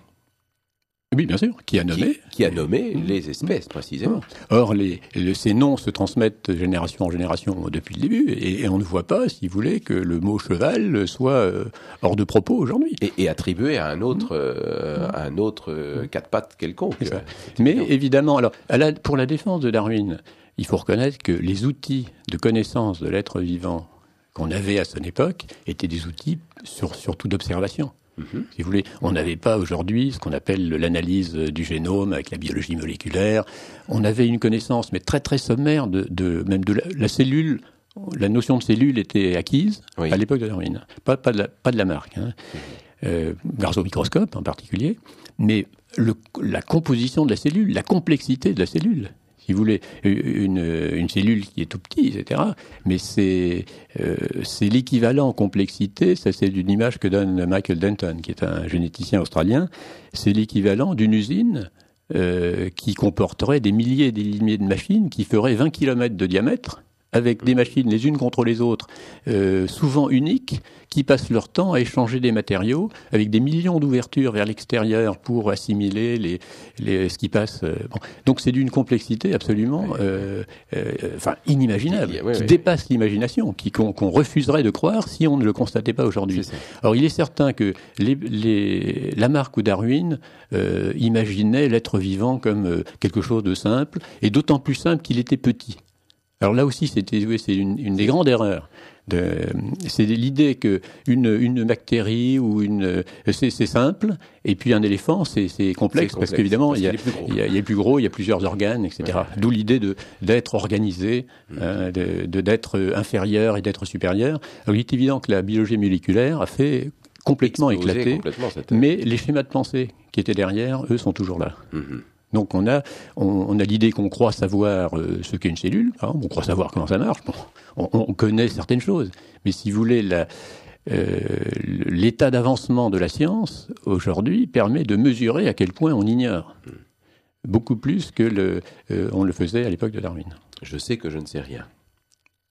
Oui, bien sûr, qui a nommé. Qui, qui a nommé mmh. les espèces, précisément. Or, les, les, ces noms se transmettent génération en génération depuis le début, et, et on ne voit pas, si vous voulez, que le mot cheval soit euh, hors de propos aujourd'hui. Et, et attribué à un autre, euh, à un autre euh, quatre pattes quelconque. C'est ça. Mais évidemment, alors, à la, pour la défense de Darwin, il faut reconnaître que les outils de connaissance de l'être vivant qu'on avait à son époque étaient des outils sur, surtout d'observation. Mmh. Si vous voulez, on n'avait pas aujourd'hui ce qu'on appelle l'analyse du génome avec la biologie moléculaire. On avait une connaissance, mais très très sommaire, de, de même de la, la cellule. La notion de cellule était acquise oui. à l'époque de Darwin. Pas, pas, de, la, pas de Lamarck, hein. Mmh. euh, grâce au microscope en particulier, mais le, la composition de la cellule, la complexité de la cellule. Si vous voulez, une, une cellule qui est tout petite, et cetera. Mais c'est, euh, c'est l'équivalent en complexité, ça c'est une image que donne Michael Denton, qui est un généticien australien, c'est l'équivalent d'une usine euh, qui comporterait des milliers et des milliers de machines qui feraient vingt kilomètres de diamètre, avec des machines les unes contre les autres, euh, souvent uniques, qui passent leur temps à échanger des matériaux, avec des millions d'ouvertures vers l'extérieur pour assimiler les, les, ce qui passe. Euh, bon. Donc c'est d'une complexité absolument euh, euh, enfin, inimaginable, oui, qui oui. dépasse l'imagination, qui, qu'on, qu'on refuserait de croire si on ne le constatait pas aujourd'hui. Alors il est certain que les, les, Lamarck ou Darwin euh, imaginaient l'être vivant comme euh, quelque chose de simple, et d'autant plus simple qu'il était petit. Alors là aussi, c'était, oui, c'est une, une des grandes erreurs. De, c'est l'idée que une, une bactérie ou une, c'est, c'est simple, et puis un éléphant, c'est, c'est, complexe, c'est complexe, parce qu'évidemment, parce il, y a, il, y a, il y a plus gros, il y a plusieurs organes, et cetera. Ouais. D'où l'idée de, d'être organisé, mmh. euh, de, de, d'être inférieur et d'être supérieur. Alors, il est évident que la biologie moléculaire a fait complètement Explosé, éclater, complètement, mais les schémas de pensée qui étaient derrière, eux, sont toujours là. Mmh. Donc on a, on, on a l'idée qu'on croit savoir euh, ce qu'est une cellule, hein, on croit savoir comment ça marche, bon, on, on connaît certaines choses, mais si vous voulez, la, euh, l'état d'avancement de la science aujourd'hui permet de mesurer à quel point on ignore, beaucoup plus que le, euh, on le faisait à l'époque de Darwin. Je sais que je ne sais rien.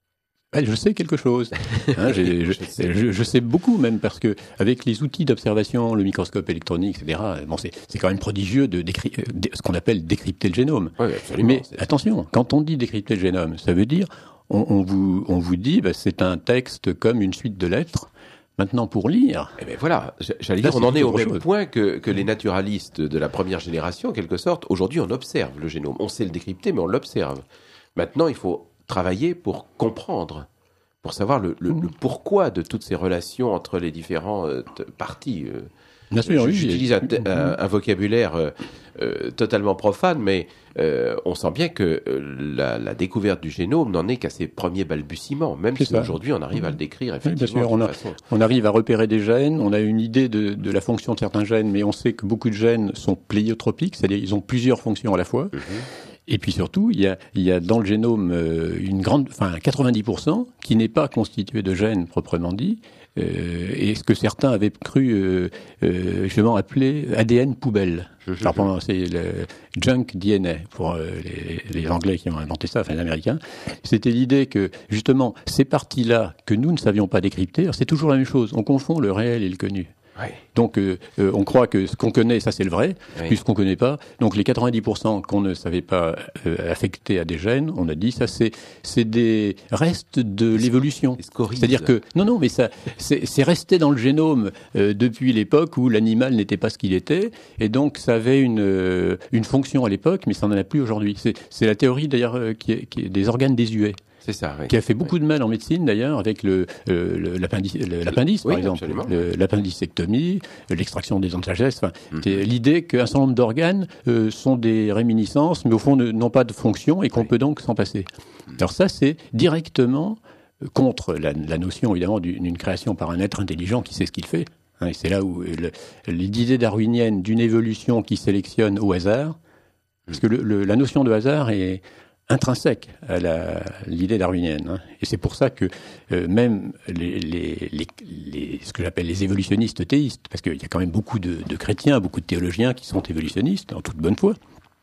Ben, je sais quelque chose. Hein, j'ai, je, je, je sais beaucoup même parce que avec les outils d'observation, le microscope électronique, et cetera. Bon, c'est, c'est quand même prodigieux de, décry- de ce qu'on appelle décrypter le génome. Oui, absolument. Mais C'est... attention, quand on dit décrypter le génome, ça veut dire on, on vous on vous dit ben, c'est un texte comme une suite de lettres. Maintenant, pour lire... Eh bien voilà, j'allais là, dire, on en est au chose. même point que, que les naturalistes de la première génération, en quelque sorte. Aujourd'hui, on observe le génome. On sait le décrypter, mais on l'observe. Maintenant, il faut travailler pour comprendre, pour savoir le, le, le pourquoi de toutes ces relations entre les différentes euh, parties. Euh, Bien sûr, oui. J'utilise un, un, un vocabulaire euh, euh, totalement profane, mais euh, on sent bien que euh, la, la découverte du génome n'en est qu'à ses premiers balbutiements, même c'est si ça. Aujourd'hui on arrive à le décrire effectivement. Oui, bien sûr, on, a, façon... on arrive à repérer des gènes, on a une idée de, de la fonction de certains gènes, mais on sait que beaucoup de gènes sont pléiotropiques, c'est-à-dire ils ont plusieurs fonctions à la fois. Mm-hmm. Et puis surtout, il y a, il y a dans le génome euh, une grande, enfin quatre-vingt-dix pour cent qui n'est pas constitué de gènes proprement dit, euh, et ce que certains avaient cru euh, euh, justement appeler A D N poubelle. Alors, c'est le junk D N A pour euh, les, les Anglais qui ont inventé ça, enfin les Américains. C'était l'idée que justement ces parties-là que nous ne savions pas décrypter, c'est toujours la même chose. On confond le réel et le connu. Oui. Donc euh, euh, on croit que ce qu'on connaît, ça c'est le vrai, oui. Puis ce qu'on connaît pas. Donc les quatre-vingt-dix pour cent qu'on ne savait pas euh, affecter à des gènes, on a dit ça c'est c'est des restes de c'est l'évolution. C'est-à-dire que non non mais ça c'est, c'est resté dans le génome euh, depuis l'époque où l'animal n'était pas ce qu'il était et donc ça avait une euh, une fonction à l'époque, mais ça n'en a plus aujourd'hui. C'est c'est la théorie d'ailleurs euh, qui, est, qui est des organes désuets. C'est ça, oui. Qui a fait beaucoup oui. de mal en médecine d'ailleurs avec le, euh, le l'appendice, le, l'appendice oui, par exemple, le, l'appendicectomie, l'extraction des dents de sagesse. Enfin, mm-hmm. L'idée qu'un certain nombre d'organes euh, sont des réminiscences, mais au fond ne, n'ont pas de fonction et qu'on oui. peut donc s'en passer. Mm-hmm. Alors ça, c'est directement contre la, la notion évidemment d'une, d'une création par un être intelligent qui sait ce qu'il fait. Hein, et c'est là où le, l'idée darwinienne d'une évolution qui sélectionne au hasard, mm-hmm. parce que le, le, la notion de hasard est intrinsèque à la, l'idée darwinienne. Hein. Et c'est pour ça que euh, même les, les, les, les, ce que j'appelle les évolutionnistes théistes, parce qu'il y a quand même beaucoup de, de chrétiens, beaucoup de théologiens qui sont évolutionnistes, en toute bonne foi.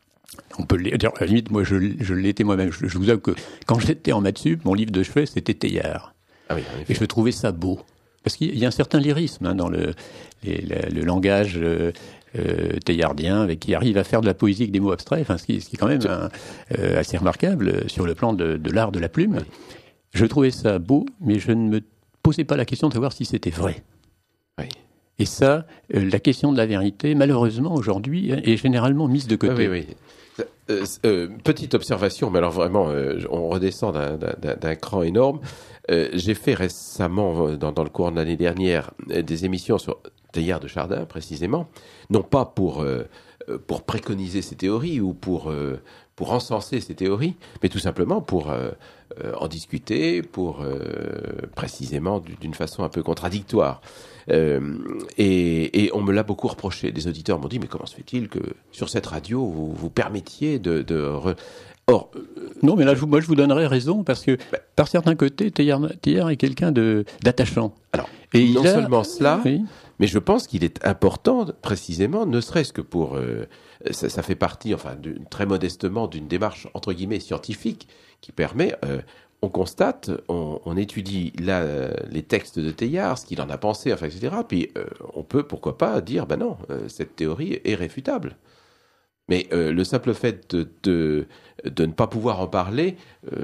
On peut les dire, à la limite, moi je, je l'étais moi-même. Je, je vous avoue que quand j'étais en maths sup, mon livre de chevet, c'était Teilhard. Ah oui, et je trouvais ça beau. Parce qu'il y a un certain lyrisme hein, dans le, les, le, le langage euh, euh, teilhardien, avec qui arrive à faire de la poésie avec des mots abstraits, enfin, ce, qui, ce qui est quand même un, euh, assez remarquable sur le plan de, de l'art de la plume. Oui. Je trouvais ça beau, mais je ne me posais pas la question de savoir si c'était vrai. Oui. Et ça, euh, la question de la vérité, malheureusement, aujourd'hui, est généralement mise de côté. Oui, oui. Euh, euh, petite observation, mais alors vraiment, euh, on redescend d'un, d'un, d'un cran énorme. Euh, j'ai fait récemment, dans, dans le cours de l'année dernière, des émissions sur Teilhard de Chardin, précisément, non pas pour, euh, pour préconiser ces théories ou pour, euh, pour encenser ces théories, mais tout simplement pour euh, en discuter, pour euh, précisément d'une façon un peu contradictoire. Euh, et, et on me l'a beaucoup reproché. Des auditeurs m'ont dit, mais comment se fait-il que sur cette radio, vous vous permettiez de... de re... Or, euh, non, mais là, je, moi, je vous donnerais raison, parce que, bah, par certains côtés, Teilhard, Teilhard est quelqu'un de, d'attachant. Alors, et non a... seulement cela, oui. mais je pense qu'il est important, précisément, ne serait-ce que pour... Euh, ça, ça fait partie, enfin, d'une, très modestement, d'une démarche, entre guillemets, scientifique, qui permet... Euh, on constate, on, on étudie là euh, les textes de Teilhard, ce qu'il en a pensé, enfin, et cetera. Puis euh, on peut, pourquoi pas, dire, ben non, euh, cette théorie est réfutable. Mais euh, le simple fait de, de, de ne pas pouvoir en parler euh,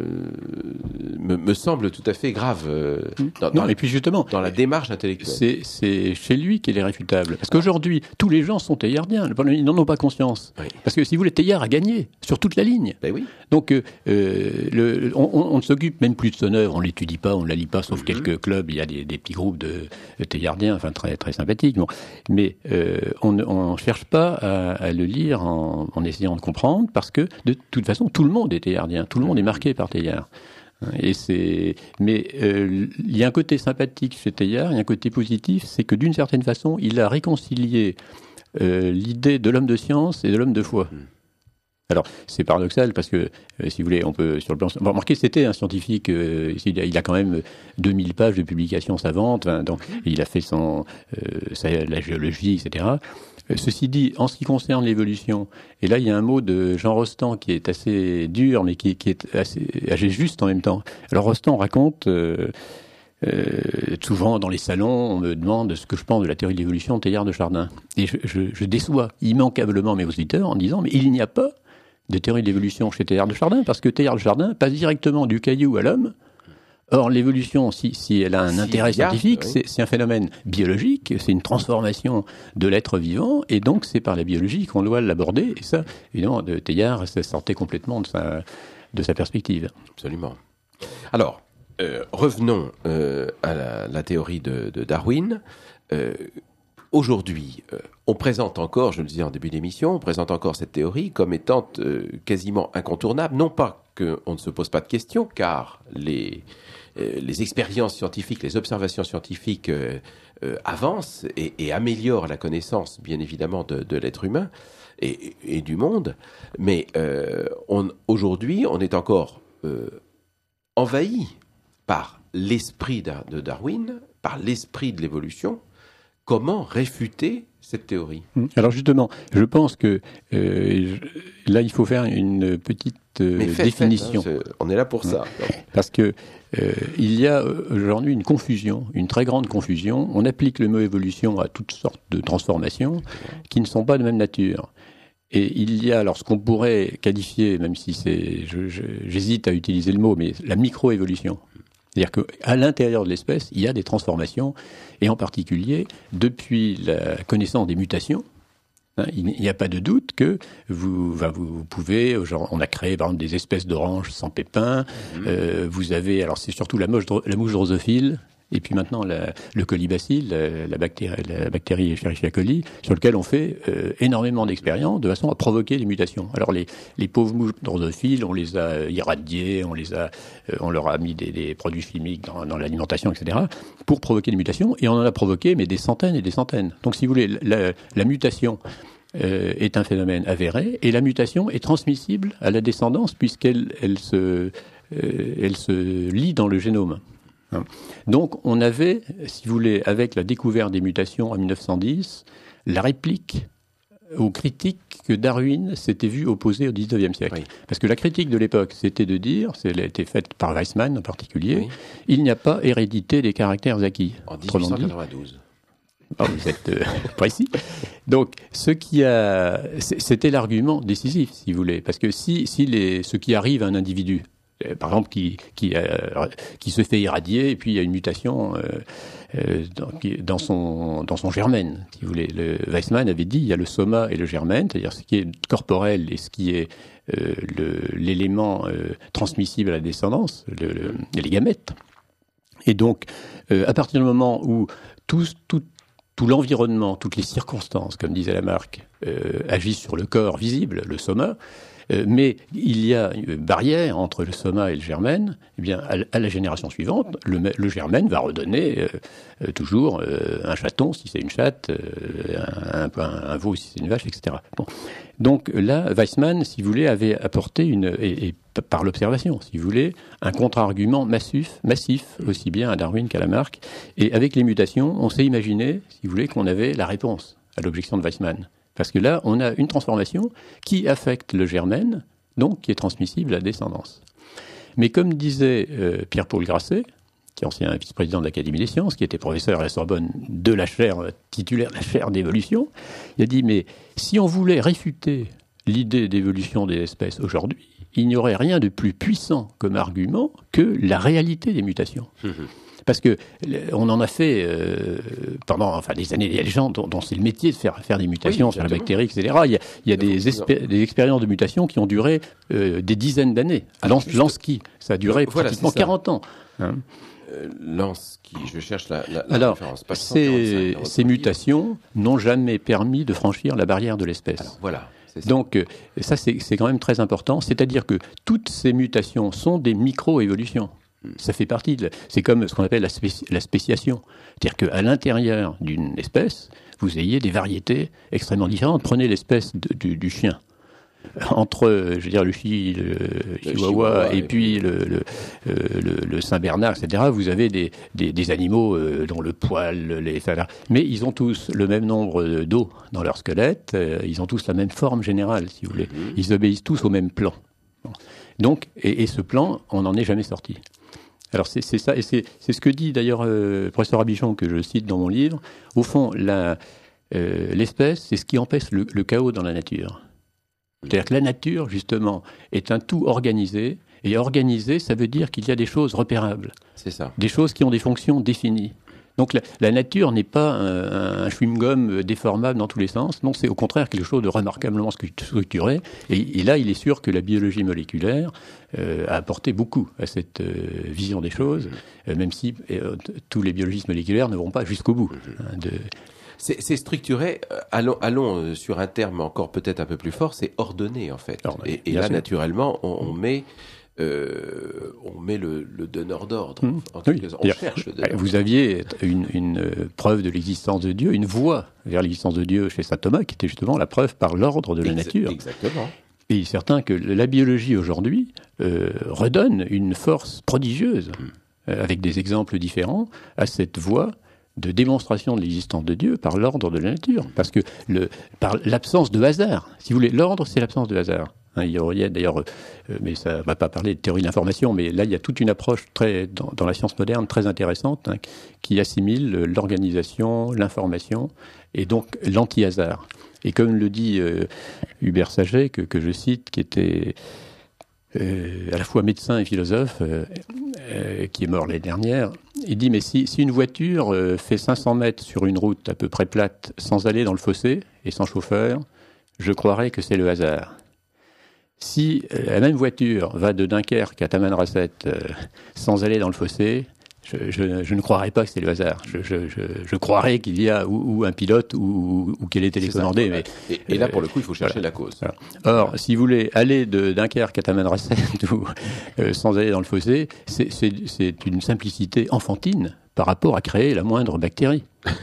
me, me semble tout à fait grave euh, dans, non, dans, et puis justement, dans la démarche intellectuelle. C'est, c'est chez lui qu'il est réfutable. Parce qu'aujourd'hui, tous les gens sont teilhardiens. Ils n'en ont pas conscience. Oui. Parce que si vous voulez, Teilhard a gagné sur toute la ligne. Ben oui. Donc, euh, le, on, on ne s'occupe même plus de son œuvre. On ne l'étudie pas, on ne la lit pas, sauf mm-hmm. quelques clubs. Il y a des, des petits groupes de, de teilhardiens, enfin très, très sympathiques. Bon. Mais euh, on ne cherche pas à, à le lire en, en essayant de comprendre, parce que de toute façon, tout le monde est teilhardien. Tout le monde est marqué par Teilhard. Et c'est, mais euh, il y a un côté sympathique chez Teilhard, il y a un côté positif, c'est que d'une certaine façon, il a réconcilié euh, l'idée de l'homme de science et de l'homme de foi. Alors, c'est paradoxal parce que, euh, si vous voulez, on peut, sur le plan... Bon, remarquez, c'était un scientifique, euh, il, a, il a quand même deux mille pages de publications savantes, hein, donc il a fait son, euh, sa, la géologie, et cetera. Ceci dit, en ce qui concerne l'évolution, et là il y a un mot de Jean Rostand qui est assez dur, mais qui, qui est assez, assez juste en même temps. Alors Rostand raconte, euh, euh, souvent dans les salons, on me demande ce que je pense de la théorie de l'évolution de Teilhard de Chardin. Et je, je, je déçois immanquablement mes auditeurs en disant, mais il n'y a pas de théorie de l'évolution chez Teilhard de Chardin, parce que Teilhard de Chardin passe directement du caillou à l'homme. Or, l'évolution, si, si elle a un si intérêt scientifique, oui. c'est, c'est un phénomène biologique, c'est une transformation de l'être vivant, et donc c'est par la biologie qu'on doit l'aborder. Et ça, évidemment, de Teilhard, ça sortait complètement de sa, de sa perspective. Absolument. Alors, euh, revenons euh, à la, la théorie de, de Darwin. Euh, Aujourd'hui, euh, on présente encore, je le disais en début d'émission, on présente encore cette théorie comme étant euh, quasiment incontournable. Non pas qu'on ne se pose pas de questions, car les, euh, les expériences scientifiques, les observations scientifiques euh, euh, avancent et, et améliorent la connaissance, bien évidemment, de, de l'être humain et, et du monde. Mais euh, on, aujourd'hui, on est encore euh, envahi par l'esprit de Darwin, par l'esprit de l'évolution. Comment réfuter cette théorie ? Alors justement, je pense que euh, je, là, il faut faire une petite euh, Mais faites, définition. Faites, hein, on est là pour ça. Donc. Parce que euh, il y a aujourd'hui une confusion, une très grande confusion. On applique le mot évolution à toutes sortes de transformations qui ne sont pas de même nature. Et il y a, alors ce qu'on pourrait qualifier, même si c'est, je, je, j'hésite à utiliser le mot, mais la micro-évolution. C'est-à-dire qu'à l'intérieur de l'espèce, il y a des transformations, et en particulier, depuis la connaissance des mutations, hein, il n'y a pas de doute que vous, bah, vous pouvez, genre, on a créé par exemple des espèces d'oranges sans pépins, mmh. euh, vous avez, alors c'est surtout la mouche, la mouche drosophile, et puis maintenant la, le colibacille, la, la, bactérie, la bactérie Escherichia coli, sur lequel on fait euh, énormément d'expériences de façon à provoquer des mutations. Alors les, les pauvres mouches drosophiles, on les a irradiées, on les a, euh, on leur a mis des, des produits chimiques dans, dans l'alimentation, et cetera, pour provoquer des mutations, et on en a provoqué mais des centaines et des centaines. Donc si vous voulez, la, la mutation euh, est un phénomène avéré, et la mutation est transmissible à la descendance puisqu'elle elle se, euh, elle se lie dans le génome. Donc on avait, si vous voulez, avec la découverte des mutations en mille neuf cent dix, la réplique aux critiques que Darwin s'était vu opposer au dix-neuvième siècle. Oui. Parce que la critique de l'époque, c'était de dire, elle a été faite par Weismann en particulier, oui. il n'y a pas hérédité des caractères acquis. En dix-huit cent quatre-vingt-douze. Oh, vous êtes euh, précis. Donc, ce qui a, c'était l'argument décisif, si vous voulez, parce que si, si les, ce qui arrive à un individu, par exemple, qui, qui, euh, qui se fait irradier, et puis il y a une mutation euh, euh, dans, dans, son, dans son germène, si vous voulez. Le, Weismann avait dit, il y a le soma et le germène, c'est-à-dire ce qui est corporel et ce qui est euh, le, l'élément euh, transmissible à la descendance, le, le, les gamètes. Et donc, euh, à partir du moment où tout, tout, tout l'environnement, toutes les circonstances, comme disait Lamarck, euh, agissent sur le corps visible, le soma, Euh, mais il y a une barrière entre le soma et le germène. Eh bien, à, à la génération suivante, le, le germène va redonner euh, euh, toujours euh, un chaton si c'est une chatte, euh, un, un, un veau si c'est une vache, et cetera. Bon. Donc là, Weismann, si vous voulez, avait apporté une, et, et par l'observation, si vous voulez, un contre-argument massif, massif, aussi bien à Darwin qu'à Lamarck. Et avec les mutations, on s'est imaginé, si vous voulez, qu'on avait la réponse à l'objection de Weismann. Parce que là, on a une transformation qui affecte le germène, donc qui est transmissible à la descendance. Mais comme disait euh, Pierre-Paul Grasset, qui est ancien vice-président de l'Académie des sciences, qui était professeur à la Sorbonne de la chaire, titulaire de la chaire d'évolution, il a dit, mais si on voulait réfuter l'idée d'évolution des espèces aujourd'hui, il n'y aurait rien de plus puissant comme argument que la réalité des mutations. Mmh. Parce que on en a fait euh, pendant enfin des années, il y a des gens dont, dont c'est le métier de faire faire des mutations oui, sur la bactérie, et cetera. Il y a, il y a des, espé- des expériences de mutation qui ont duré euh, des dizaines d'années. Ah, Lans- Lansky, ça a duré voilà, pratiquement quarante ans. Hein. Euh, Lansky, je cherche la, la, la Alors, référence. Ces, ces mutations n'ont jamais permis de franchir la barrière de l'espèce. Alors, voilà. Ça. Donc, ça, c'est, c'est quand même très important. C'est-à-dire que toutes ces mutations sont des micro-évolutions. Ça fait partie de... C'est comme ce qu'on appelle la, spéci... la spéciation. C'est-à-dire qu'à l'intérieur d'une espèce, vous ayez des variétés extrêmement différentes. Prenez l'espèce de, du, du chien. entre, je veux dire, le chi, le, le chihuahua, chihuahua et, et puis le, le, le, le Saint-Bernard, et cetera, vous avez des, des, des animaux euh, dont le poil, les, et cetera. Mais ils ont tous le même nombre d'os dans leur squelette, euh, ils ont tous la même forme générale, si vous voulez. Mm-hmm. Ils obéissent tous au même plan. Donc, et, et ce plan, on n'en est jamais sorti. Alors c'est, c'est ça, et c'est, c'est ce que dit d'ailleurs euh, le professeur Abichon, que je cite dans mon livre. Au fond, la, euh, l'espèce, c'est ce qui empêche le, le chaos dans la nature. C'est-à-dire que la nature, justement, est un tout organisé, et organisé, ça veut dire qu'il y a des choses repérables. C'est ça. Des choses qui ont des fonctions définies. Donc la, la nature n'est pas un, un chewing-gum déformable dans tous les sens. Non, c'est au contraire quelque chose de remarquablement structuré. Et, et là, il est sûr que la biologie moléculaire euh, a apporté beaucoup à cette euh, vision des choses, euh, même si euh, tous les biologistes moléculaires ne vont pas jusqu'au bout. Hein, de... C'est, c'est structuré, euh, allons, allons euh, sur un terme encore peut-être un peu plus fort, c'est ordonné en fait. Ordonné, et et là, sûr. naturellement, on, on met... Euh, on met le, le donneur d'ordre. Mmh. En tout oui. cas, on cherche le donneur d'ordre. Vous aviez une, une preuve de l'existence de Dieu, une voie vers l'existence de Dieu chez saint Thomas, qui était justement la preuve par l'ordre de la Ex- nature. Exactement. Et il est certain que la biologie aujourd'hui euh, redonne une force prodigieuse, mmh. euh, avec des exemples différents, à cette voie de démonstration de l'existence de Dieu par l'ordre de la nature. Parce que le, par l'absence de hasard, si vous voulez, l'ordre, c'est l'absence de hasard. Hein, il y aurait d'ailleurs, euh, mais ça ne va pas parler de théorie de l'information, mais là il y a toute une approche très, dans, dans la science moderne très intéressante, hein, qui assimile l'organisation, l'information et donc l'anti-hasard. Et comme le dit euh, Hubert Saget, que, que je cite, qui était euh, à la fois médecin et philosophe, euh, euh, qui est mort l'année dernière, il dit, mais si, si une voiture euh, fait cinq cents mètres sur une route à peu près plate, sans aller dans le fossé et sans chauffeur, je croirais que c'est le hasard. Si la même voiture va de Dunkerque à Tamanrasset euh, sans aller dans le fossé, je, je, je ne croirais pas que c'est le hasard. Je, je, je, je croirais qu'il y a ou, ou un pilote ou, ou qu'elle est télécommandée. Mais, et, et là, pour le coup, il faut chercher voilà, la cause. Voilà. Or, si vous voulez aller de Dunkerque à Tamanrasset ou, euh, sans aller dans le fossé, c'est, c'est, c'est une simplicité enfantine par rapport à créer la moindre bactérie.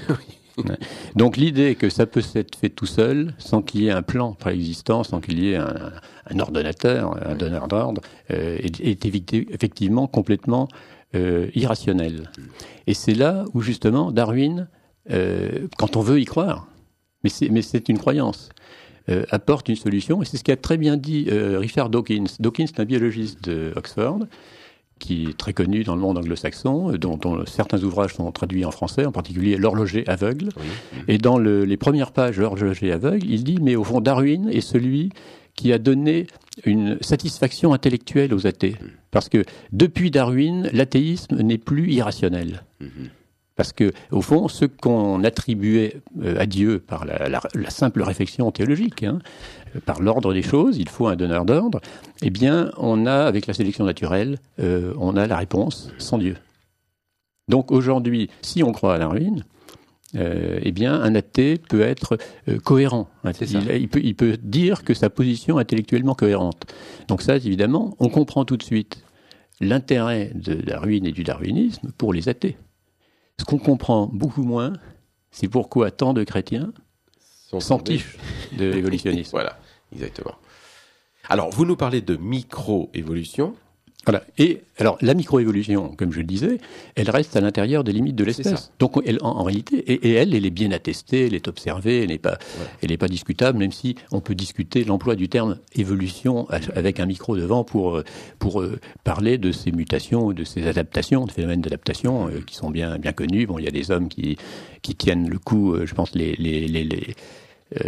Donc l'idée que ça peut s'être fait tout seul, sans qu'il y ait un plan préexistant, sans qu'il y ait un, un ordonnateur, un donneur d'ordre, euh, est, est effectivement complètement euh, irrationnelle. Et c'est là où justement Darwin, euh, quand on veut y croire, mais c'est, mais c'est une croyance, euh, apporte une solution. Et c'est ce qu'a très bien dit euh, Richard Dawkins. Dawkins est un biologiste d'Oxford, qui est très connu dans le monde anglo-saxon, dont, dont certains ouvrages sont traduits en français, en particulier L'horloger aveugle. Oui, oui. Et dans le, les premières pages de L'horloger aveugle, il dit, mais au fond, Darwin est celui qui a donné une satisfaction intellectuelle aux athées. Mmh. Parce que depuis Darwin, l'athéisme n'est plus irrationnel. Mmh. Parce que, au fond, ce qu'on attribuait à Dieu par la, la, la simple réflexion théologique, hein, par l'ordre des choses, il faut un donneur d'ordre, eh bien, on a, avec la sélection naturelle, euh, on a la réponse sans Dieu. Donc aujourd'hui, si on croit à Darwin, euh, eh bien, un athée peut être euh, cohérent. C'est ça. Il, il, peut, il peut dire que sa position est intellectuellement cohérente. Donc ça, évidemment, on comprend tout de suite l'intérêt de Darwin et du darwinisme pour les athées. Ce qu'on comprend beaucoup moins, c'est pourquoi tant de chrétiens s'entichent de l'évolutionnisme. Voilà, exactement. Alors, vous nous parlez de micro-évolution. Voilà. Et alors, la microévolution, comme je le disais, elle reste à l'intérieur des limites de l'espèce. Donc, elle, en, en réalité, et, et elle, elle est bien attestée, elle est observée, elle n'est pas, ouais. elle n'est pas discutable, même si on peut discuter l'emploi du terme évolution avec un micro devant pour pour euh, parler de ces mutations, de ces adaptations, de phénomènes d'adaptation euh, qui sont bien bien connus. Bon, il y a des hommes qui qui tiennent le coup. Euh, je pense les les les, les euh,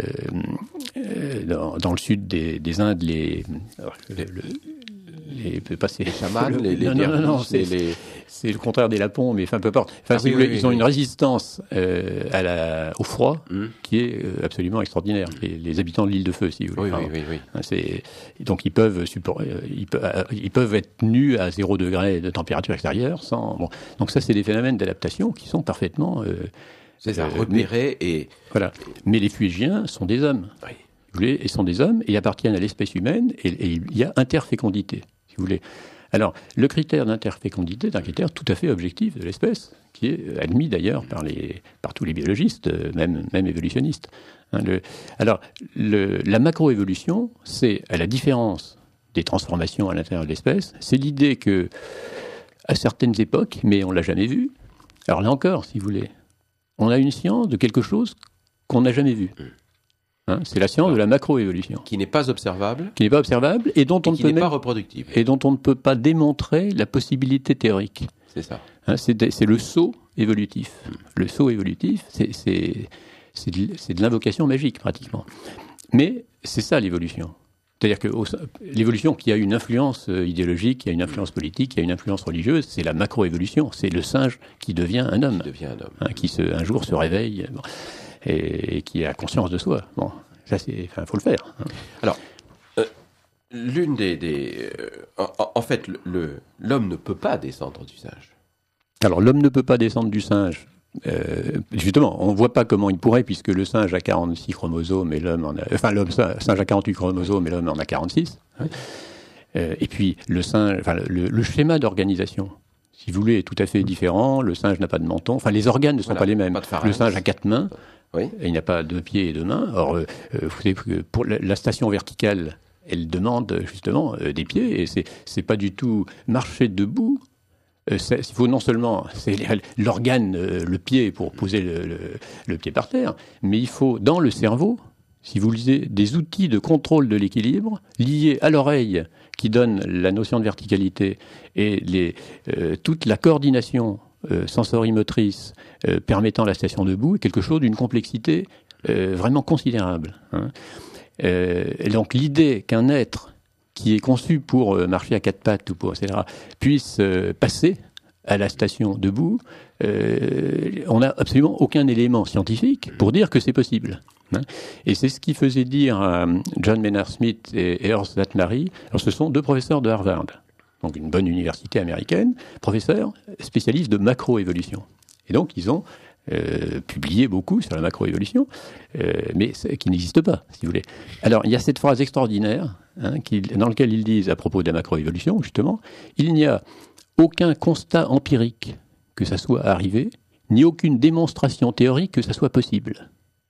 euh, dans, dans le sud des, des Indes, les, alors, le, le, les, pas ces, les chamans, le, les, les non, non, non, non, c'est, les... c'est le contraire des lapons, mais enfin peu importe. Enfin, ah, si oui, vous voulez, oui, ils ont oui. une résistance euh, à la, au froid mm. qui est euh, absolument extraordinaire. Les, les habitants de l'île de Feu, si vous voulez. Oui, oui, oui, oui. C'est, donc ils peuvent support, ils, peuvent, ils peuvent être nus à zéro degré de température extérieure. Sans, bon. Donc ça, c'est des phénomènes d'adaptation qui sont parfaitement euh, c'est ça, repérés et voilà. Mais les Fuégiens sont des hommes. Oui. Vous voulez, et sont des hommes et appartiennent à l'espèce humaine et, et il y a interfécondité. Si vous voulez. Alors, le critère d'interfécondité est un critère tout à fait objectif de l'espèce, qui est admis d'ailleurs par, les, par tous les biologistes, même, même évolutionnistes. Hein, le, alors, le, la macroévolution, c'est, à la différence des transformations à l'intérieur de l'espèce, c'est l'idée que, à certaines époques, mais on ne l'a jamais vu, alors là encore, si vous voulez, on a une science de quelque chose qu'on n'a jamais vu. Hein, c'est la science de la macroévolution. Qui n'est pas observable. Qui n'est pas observable et dont on et ne qui peut n'est même, pas reproductible. Et dont on ne peut pas démontrer la possibilité théorique. C'est ça. Hein, c'est, de, c'est le saut évolutif. Mmh. Le saut évolutif, c'est, c'est, c'est, de, c'est de l'invocation magique, pratiquement. Mais c'est ça l'évolution. C'est-à-dire que au, l'évolution qui a une influence idéologique, qui a une influence politique, qui a une influence religieuse, c'est la macroévolution. C'est le singe qui devient un homme. Qui devient un homme. Hein, qui se, un jour se réveille bon, et, et qui a conscience de soi. Bon, ça, c'est, enfin, faut le faire. Hein. Alors, euh, l'une des, des euh, en, en fait, le, le, l'homme ne peut pas descendre du singe. Alors, l'homme ne peut pas descendre du singe. Euh, justement, on ne voit pas comment il pourrait, puisque le singe a quarante-six chromosomes et l'homme en a... Enfin, l'homme, le singe a quarante-huit chromosomes et l'homme en a quarante-six. Hein. Euh, et puis, le singe, enfin, le, le schéma d'organisation, si vous voulez, est tout à fait différent. Le singe n'a pas de menton. Enfin, les organes ne sont voilà, pas les mêmes. Pas le singe a quatre mains. Oui. Et il n'a pas deux pieds et deux mains. Or, euh, vous savez que pour la, la station verticale, elle demande justement euh, des pieds, et c'est, c'est pas du tout marcher debout. Euh, il faut non seulement c'est l'organe, euh, le pied pour poser le, le, le pied par terre, mais il faut dans le cerveau, si vous lisez, des outils de contrôle de l'équilibre liés à l'oreille qui donne la notion de verticalité et les, euh, toute la coordination euh, sensorimotrice euh, permettant la station debout est quelque chose d'une complexité euh, vraiment considérable. Hein. Euh, et donc l'idée qu'un être qui est conçu pour marcher à quatre pattes ou pour et cetera, puisse euh, passer à la station debout, euh, on n'a absolument aucun élément scientifique pour dire que c'est possible. Hein. Et c'est ce qui faisait dire à John Maynard Smith et Ernst Latmary. Alors, ce sont deux professeurs de Harvard, donc une bonne université américaine, professeurs spécialistes de macroévolution. Et donc, ils ont Euh, publié beaucoup sur la macroévolution, euh, mais qui n'existe pas, si vous voulez. Alors, il y a cette phrase extraordinaire hein, qui, dans laquelle ils disent, à propos de la macroévolution, justement, il n'y a aucun constat empirique que ça soit arrivé, ni aucune démonstration théorique que ça soit possible.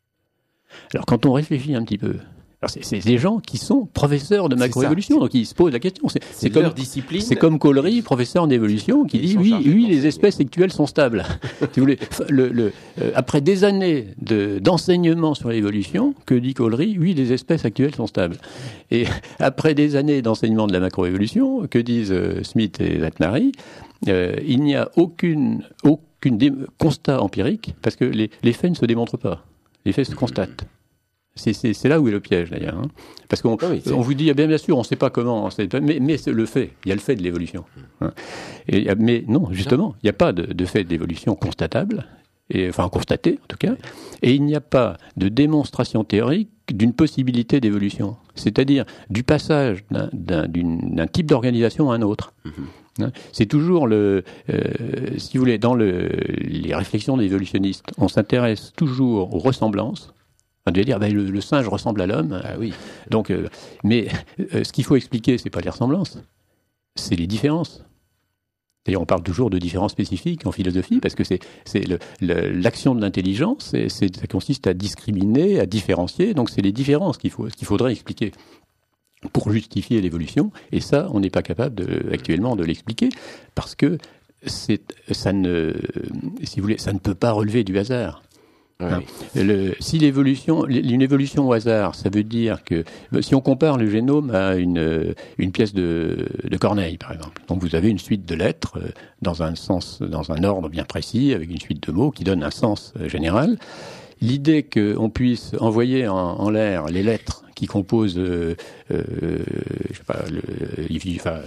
Alors, quand on réfléchit un petit peu, alors c'est, c'est des gens qui sont professeurs de macroévolution, donc ils se posent la question. C'est, c'est, c'est comme, leur discipline. C'est comme Collery, professeur d'évolution, qui dit oui, oui, les espèces actuelles sont stables. Si vous voulez, le, le, euh, après des années de, d'enseignement sur l'évolution, que dit Collery? Oui, les espèces actuelles sont stables. Et après des années d'enseignement de la macroévolution, que disent euh, Smith et Latmary? euh, Il n'y a aucune, aucune dé- constat empirique, parce que les, les faits ne se démontrent pas. Les faits se constatent. C'est, c'est, c'est là où est le piège, d'ailleurs. Hein. Parce qu'on ah oui, on vous dit, eh bien, bien sûr, on ne sait pas comment, mais, mais c'est le fait. Il y a le fait de l'évolution. Hein. Et, mais non, justement, il n'y a pas de, de fait d'évolution constatable, et, enfin constaté en tout cas, et il n'y a pas de démonstration théorique d'une possibilité d'évolution. C'est-à-dire du passage d'un, d'un, d'un type d'organisation à un autre. Mm-hmm. Hein. C'est toujours le, euh, si vous voulez, dans le, les réflexions des évolutionnistes, on s'intéresse toujours aux ressemblances. On devait dire, ben, le, le singe ressemble à l'homme. Ah oui. Donc, euh, mais euh, ce qu'il faut expliquer, c'est pas les ressemblances, c'est les différences. D'ailleurs, on parle toujours de différences spécifiques en philosophie, parce que c'est, c'est le, le, l'action de l'intelligence, c'est, c'est, ça consiste à discriminer, à différencier, donc c'est les différences qu'il, faut, qu'il faudrait expliquer pour justifier l'évolution, et ça, on n'est pas capable de, actuellement de l'expliquer, parce que c'est, ça, ne, si vous voulez, ça ne peut pas relever du hasard. Oui. Hein. Le, si l'évolution, une évolution au hasard, ça veut dire que si on compare le génome à une, une pièce de, de Corneille, par exemple, donc vous avez une suite de lettres dans un sens, dans un ordre bien précis, avec une suite de mots qui donne un sens général. L'idée qu'on puisse envoyer en, en l'air les lettres qui composent, euh, euh, je sais pas, le, enfin,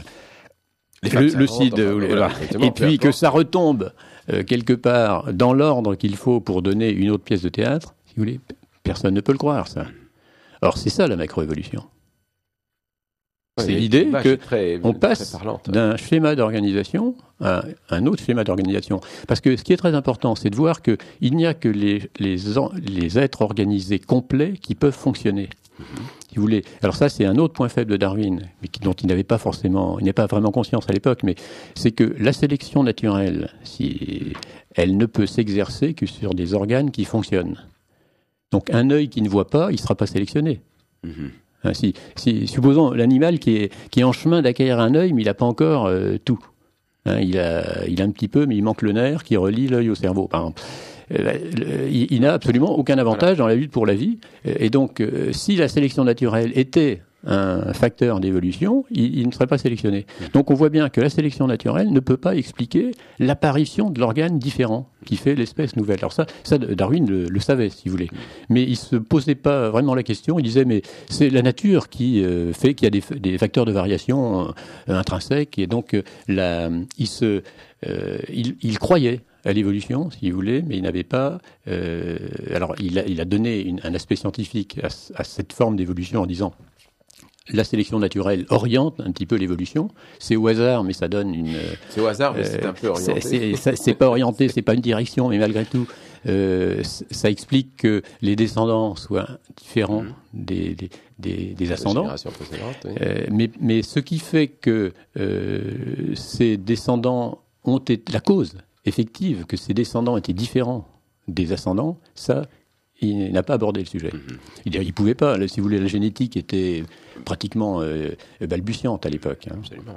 le, le C I D, enfin, voilà, et puis que ça retombe euh, quelque part dans l'ordre qu'il faut pour donner une autre pièce de théâtre, si vous voulez, personne ne peut le croire, ça. Or, c'est ça la macroévolution. C'est oui, l'idée que très, on passe parlante, d'un schéma d'organisation à un autre schéma d'organisation. Parce que ce qui est très important, c'est de voir qu'il n'y a que les, les, les êtres organisés complets qui peuvent fonctionner. Mm-hmm. Si vous voulez. Alors ça, c'est un autre point faible de Darwin, mais qui, dont il n'avait pas forcément, il n'avait pas vraiment conscience à l'époque, mais c'est que la sélection naturelle, si, elle ne peut s'exercer que sur des organes qui fonctionnent. Donc un œil qui ne voit pas, il ne sera pas sélectionné. Mm-hmm. Hein, si, si, supposons l'animal qui est, qui est en chemin d'acquérir un œil, mais il n'a pas encore euh, tout. Hein, il, a, il a un petit peu, mais il manque le nerf qui relie l'œil au cerveau, par exemple. Euh, il, il n'a absolument aucun avantage voilà. dans la lutte pour la vie. Et donc, euh, si la sélection naturelle était un facteur d'évolution, il, il ne serait pas sélectionné. Donc on voit bien que la sélection naturelle ne peut pas expliquer l'apparition de l'organe différent qui fait l'espèce nouvelle. Alors ça, ça Darwin le, le savait, si vous voulez. Mais il se posait pas vraiment la question. Il disait, mais c'est la nature qui euh, fait qu'il y a des, des facteurs de variation euh, intrinsèques. Et donc, euh, la, il, se, euh, il, il croyait à l'évolution, si vous voulez, mais il n'avait pas... Euh, alors, il a, il a donné une, un aspect scientifique à, à cette forme d'évolution en disant... La sélection naturelle oriente un petit peu l'évolution. C'est au hasard, mais ça donne une... C'est au hasard, mais euh, c'est un peu orienté. C'est, c'est, c'est pas orienté, c'est pas une direction, mais malgré tout, euh, ça explique que les descendants soient différents mmh. des, des, des, des ascendants. Oui. Euh, mais, mais ce qui fait que euh, ces descendants ont été... La cause effective que ces descendants étaient différents des ascendants, ça... Il n'a pas abordé le sujet. Mm-hmm. Il ne pouvait pas. Si vous voulez, la génétique était pratiquement euh, balbutiante à l'époque. Hein. Absolument.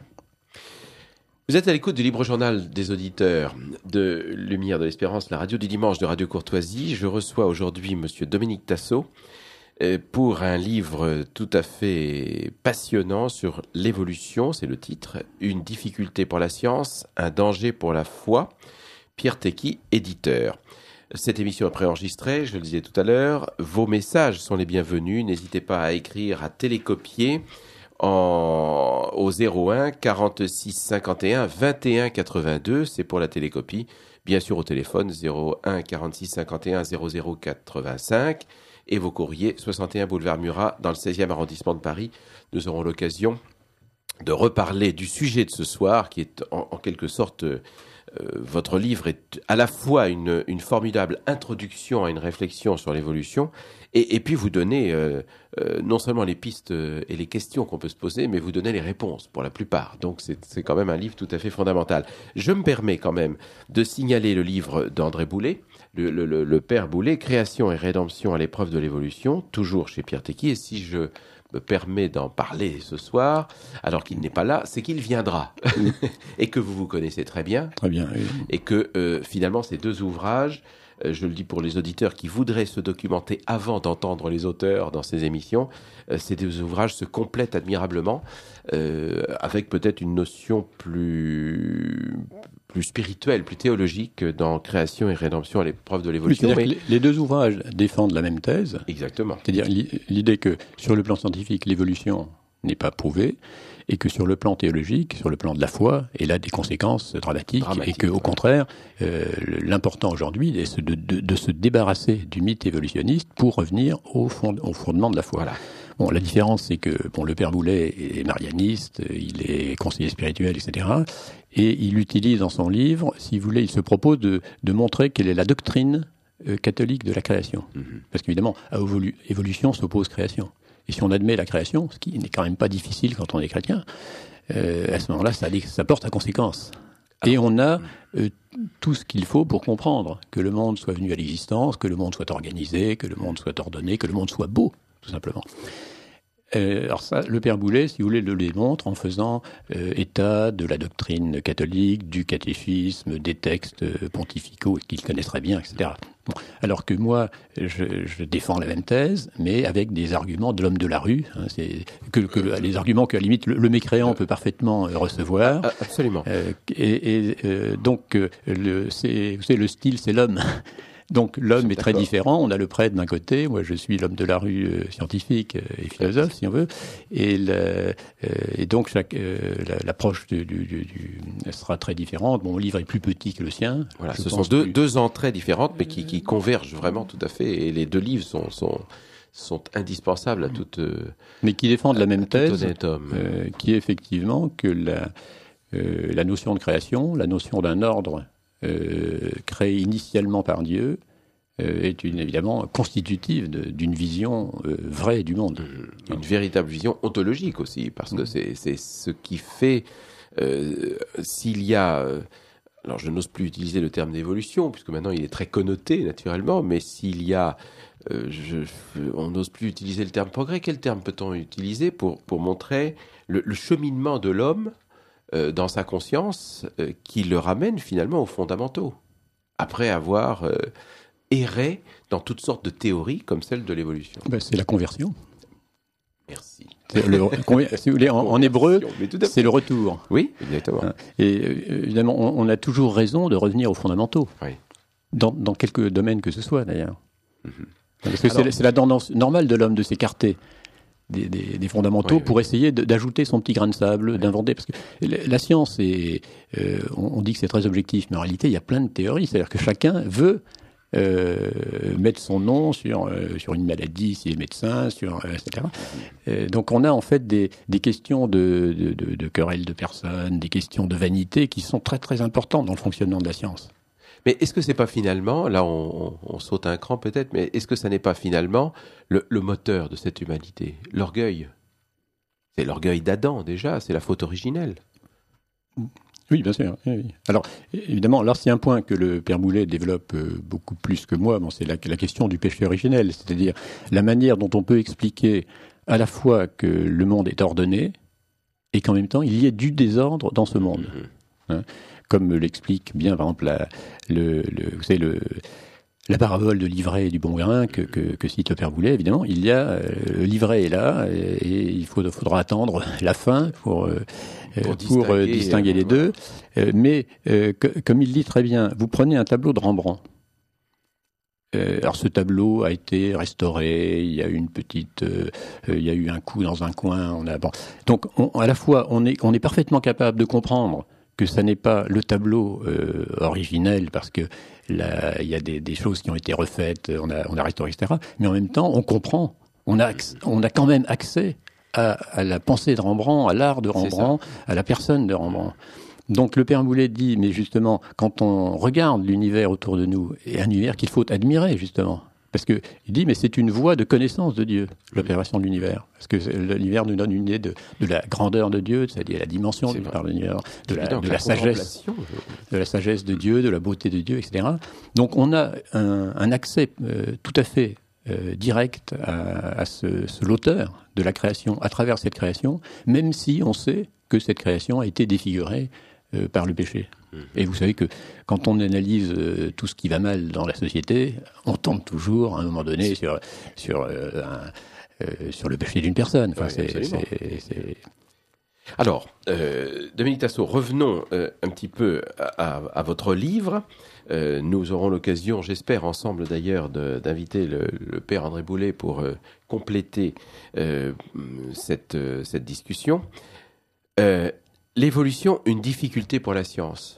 Vous êtes à l'écoute du Libre Journal des auditeurs de Lumière de l'Espérance, la radio du dimanche de Radio Courtoisie. Je reçois aujourd'hui Monsieur Dominique Tassot euh, pour un livre tout à fait passionnant sur l'évolution. C'est le titre. Une difficulté pour la science, un danger pour la foi. Pierre Tecky, éditeur. Cette émission est préenregistrée, je le disais tout à l'heure. Vos messages sont les bienvenus. N'hésitez pas à écrire, à télécopier en, au zéro un quarante-six cinquante et un vingt et un quatre-vingt-deux. C'est pour la télécopie. Bien sûr au téléphone zéro un quarante-six cinquante et un zéro zéro quatre-vingt-cinq. Et vos courriers soixante et un boulevard Murat dans le seizième arrondissement de Paris. Nous aurons l'occasion de reparler du sujet de ce soir qui est en, en quelque sorte... Euh, votre livre est à la fois une, une formidable introduction à une réflexion sur l'évolution et, et puis vous donnez euh, euh, non seulement les pistes et les questions qu'on peut se poser, mais vous donnez les réponses pour la plupart. Donc c'est, c'est quand même un livre tout à fait fondamental. Je me permets quand même de signaler le livre d'André Boulet, le, le, le, le père Boulet, Création et rédemption à l'épreuve de l'évolution, toujours chez Pierre Tecky. Et si je me permet d'en parler ce soir, alors qu'il n'est pas là, c'est qu'il viendra. Et que vous vous connaissez très bien. Très bien, oui. Et que euh, finalement, ces deux ouvrages, euh, je le dis pour les auditeurs qui voudraient se documenter avant d'entendre les auteurs dans ces émissions, euh, ces deux ouvrages se complètent admirablement, euh, avec peut-être une notion plus... plus spirituelle, plus théologique dans Création et rédemption à l'épreuve de l'évolution. Oui, c'est-à-dire mais... que les deux ouvrages défendent la même thèse. Exactement. C'est-à-dire l'idée que sur le plan scientifique, l'évolution n'est pas prouvée et que sur le plan théologique, sur le plan de la foi, elle a des conséquences dramatiques, dramatiques et que, au contraire, euh, l'important aujourd'hui est de, de, de se débarrasser du mythe évolutionniste pour revenir au, fond, au fondement de la foi. Voilà. Bon, la différence, c'est que bon, le père Boulet est marianiste, il est conseiller spirituel, et cetera. Et il utilise dans son livre, si vous voulez, il se propose de, de montrer quelle est la doctrine euh, catholique de la création. Mm-hmm. Parce qu'évidemment, à évolu- évolution s'oppose création. Et si on admet la création, ce qui n'est quand même pas difficile quand on est chrétien, euh, à ce moment-là, ça, ça porte à conséquence. Et on a euh, tout ce qu'il faut pour comprendre que le monde soit venu à l'existence, que le monde soit organisé, que le monde soit ordonné, que le monde soit beau, tout simplement. Euh, alors ça, le père Boulet, si vous voulez, le démontre en faisant euh, état de la doctrine catholique, du catéchisme, des textes pontificaux qu'il connaît très bien, et cetera. Bon, alors que moi, je, je défends la même thèse, mais avec des arguments de l'homme de la rue, hein, c'est que, que les arguments que à la limite le, le mécréant peut parfaitement recevoir. Absolument. Euh, et et euh, donc le, c'est, vous savez, le style, c'est l'homme. Donc l'homme est très différent. On a le prêtre d'un côté, moi je suis l'homme de la rue euh, scientifique et philosophe, si on veut, et, le, euh, et donc chaque, euh, la, l'approche du, du, du, du sera très différente. Mon livre est plus petit que le sien. Voilà, ce sont deux, plus... deux entrées différentes, mais qui, qui convergent vraiment tout à fait. Et les deux livres sont, sont sont indispensables à toute. Euh, Mais qui défendent la même thèse, homme. Euh, qui est effectivement que la, euh, la notion de création, la notion d'un ordre euh, créé initialement par Dieu, euh, est une, évidemment constitutive de, d'une vision euh, vraie du monde. Une véritable vision ontologique aussi, parce que c'est, c'est ce qui fait, euh, s'il y a, euh, alors je n'ose plus utiliser le terme d'évolution, puisque maintenant il est très connoté naturellement, mais s'il y a, euh, je, on n'ose plus utiliser le terme progrès, quel terme peut-on utiliser pour, pour montrer le, le cheminement de l'homme euh, dans sa conscience euh, qui le ramène finalement aux fondamentaux, après avoir euh, erré dans toutes sortes de théories comme celle de l'évolution. Ben, c'est la conversion. Merci. C'est le, si vous voulez, en, en hébreu, c'est le retour. Oui, exactement. Et euh, évidemment, on, on a toujours raison de revenir aux fondamentaux. Oui. Dans, dans quelques domaines que ce soit, d'ailleurs. Mm-hmm. Parce que Alors, c'est, c'est la tendance normale de l'homme de s'écarter des, des, des fondamentaux oui, pour oui. essayer de, d'ajouter son petit grain de sable, oui. d'inventer. Parce que la science, est, euh, on, on dit que c'est très objectif, mais en réalité, il y a plein de théories. C'est-à-dire que chacun veut Euh, mettre son nom sur, euh, sur une maladie, s'il est médecin, sur, euh, et cetera. Euh, donc on a en fait des, des questions de, de, de, de querelles de personnes, des questions de vanité qui sont très très importantes dans le fonctionnement de la science. Mais est-ce que c'est pas finalement, là on, on, on saute un cran peut-être, mais est-ce que ça n'est pas finalement le, le moteur de cette humanité, l'orgueil? C'est l'orgueil d'Adam déjà, c'est la faute originelle. Oui, bien sûr. Oui, oui. Alors, évidemment, là, c'est un point que le Père Boulet développe euh, beaucoup plus que moi. Bon, c'est la, la question du péché originel, c'est-à-dire la manière dont on peut expliquer à la fois que le monde est ordonné et qu'en même temps, il y ait du désordre dans ce monde. Mmh. Hein, comme l'explique bien, par exemple, la, le, le, vous savez, le, la parabole de l'ivraie et du bon grain que, que, que cite le Père Boulet. Évidemment, il y a euh, l'ivraie est là et, et il faut, faudra attendre la fin pour... Euh, Pour distinguer, pour, euh, distinguer euh, les deux. Euh, mais, euh, que, comme il dit très bien, vous prenez un tableau de Rembrandt. Euh, alors, ce tableau a été restauré, il y a eu une petite... Euh, euh, il y a eu un coup dans un coin. On a, bon. Donc, on, à la fois, on est, on est parfaitement capable de comprendre que ça n'est pas le tableau euh, originel, parce que là, il y a des, des choses qui ont été refaites, on a, on a restauré, et cetera. Mais en même temps, on comprend. On a, on a quand même accès À, à la pensée de Rembrandt, à l'art de Rembrandt, à la personne de Rembrandt. Donc le Père Boulet dit, mais justement, quand on regarde l'univers autour de nous, et un univers qu'il faut admirer, justement, parce que il dit, mais c'est une voie de connaissance de Dieu, l'opération de l'univers, parce que l'univers nous donne une idée de, de la grandeur de Dieu, c'est-à-dire la dimension de l'univers, de la, de la sagesse, de la sagesse de Dieu, de la beauté de Dieu, et cetera. Donc on a un, un accès euh, tout à fait Euh, direct à, à ce, ce, l'auteur de la création, à travers cette création, même si on sait que cette création a été défigurée euh, par le péché. Mmh. Et vous savez que quand on analyse euh, tout ce qui va mal dans la société, on tombe toujours, à un moment donné, sur, sur, euh, un, euh, sur le péché d'une personne. Enfin, oui, c'est, c'est, c'est... Alors, euh, Dominique Tasseau, revenons euh, un petit peu à, à, à votre livre. Euh, nous aurons l'occasion, j'espère ensemble d'ailleurs, de, d'inviter le, le Père André Boulet pour euh, compléter euh, cette, euh, cette discussion. Euh, l'évolution, une difficulté pour la science.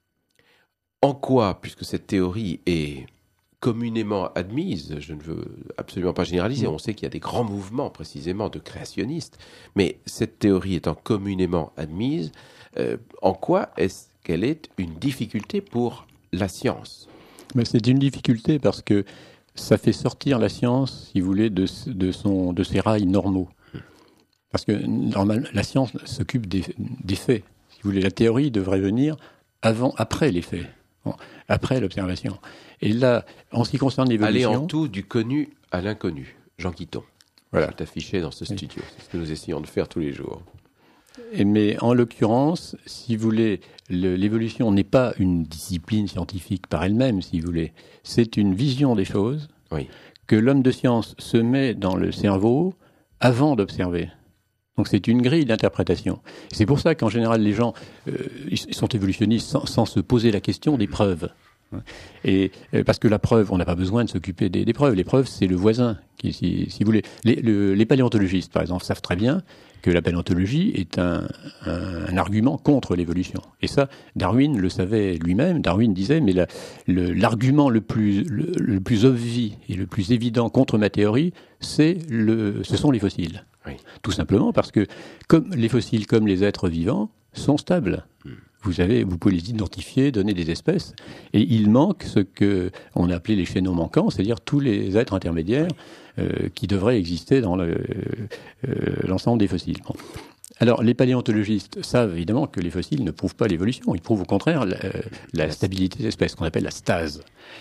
En quoi, puisque cette théorie est communément admise, je ne veux absolument pas généraliser, on sait qu'il y a des grands mouvements précisément de créationnistes, mais cette théorie étant communément admise, euh, en quoi est-ce qu'elle est une difficulté pour la science? Mais c'est une difficulté parce que ça fait sortir la science, si vous voulez, de, de, son, de ses rails normaux. Parce que normalement, la science s'occupe des, des faits. Si vous voulez, la théorie devrait venir avant, après les faits, bon, après l'observation. Et là, en ce qui concerne l'évolution... Aller en tout du connu à l'inconnu. Jean Guiton. Voilà. C'est affiché dans ce studio. C'est ce que nous essayons de faire tous les jours. Et mais en l'occurrence, si vous voulez, le, l'évolution n'est pas une discipline scientifique par elle-même, si vous voulez. C'est une vision des choses oui. que l'homme de science se met dans le cerveau avant d'observer. Donc c'est une grille d'interprétation. Et c'est pour ça qu'en général, les gens euh, ils sont évolutionnistes sans, sans se poser la question des preuves. Et parce que la preuve, on n'a pas besoin de s'occuper des, des preuves. Les preuves, c'est le voisin. Qui, si, si vous voulez, les, le, les paléontologistes, par exemple, savent très bien que la paléontologie est un, un, un argument contre l'évolution. Et ça, Darwin le savait lui-même. Darwin disait, mais la, le, l'argument le plus, le, le plus obvi et le plus évident contre ma théorie, c'est le, ce sont les fossiles. Oui. Tout simplement parce que comme les fossiles, comme les êtres vivants, sont stables. Mm. Vous avez, vous pouvez les identifier, donner des espèces, et il manque ce que on a appelé les chaînons manquants, c'est-à-dire tous les êtres intermédiaires euh, qui devraient exister dans le, euh, l'ensemble des fossiles. Bon. Alors, les paléontologistes savent évidemment que les fossiles ne prouvent pas l'évolution, ils prouvent au contraire la, la stabilité des espèces, qu'on appelle la stase.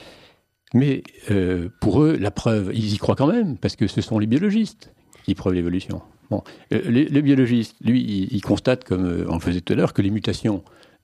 Mais euh, pour eux, la preuve, ils y croient quand même, parce que ce sont les biologistes qui prouvent l'évolution. Bon, euh, les, les biologistes, lui, ils, ils constatent, comme euh, on le faisait tout à l'heure, que les mutations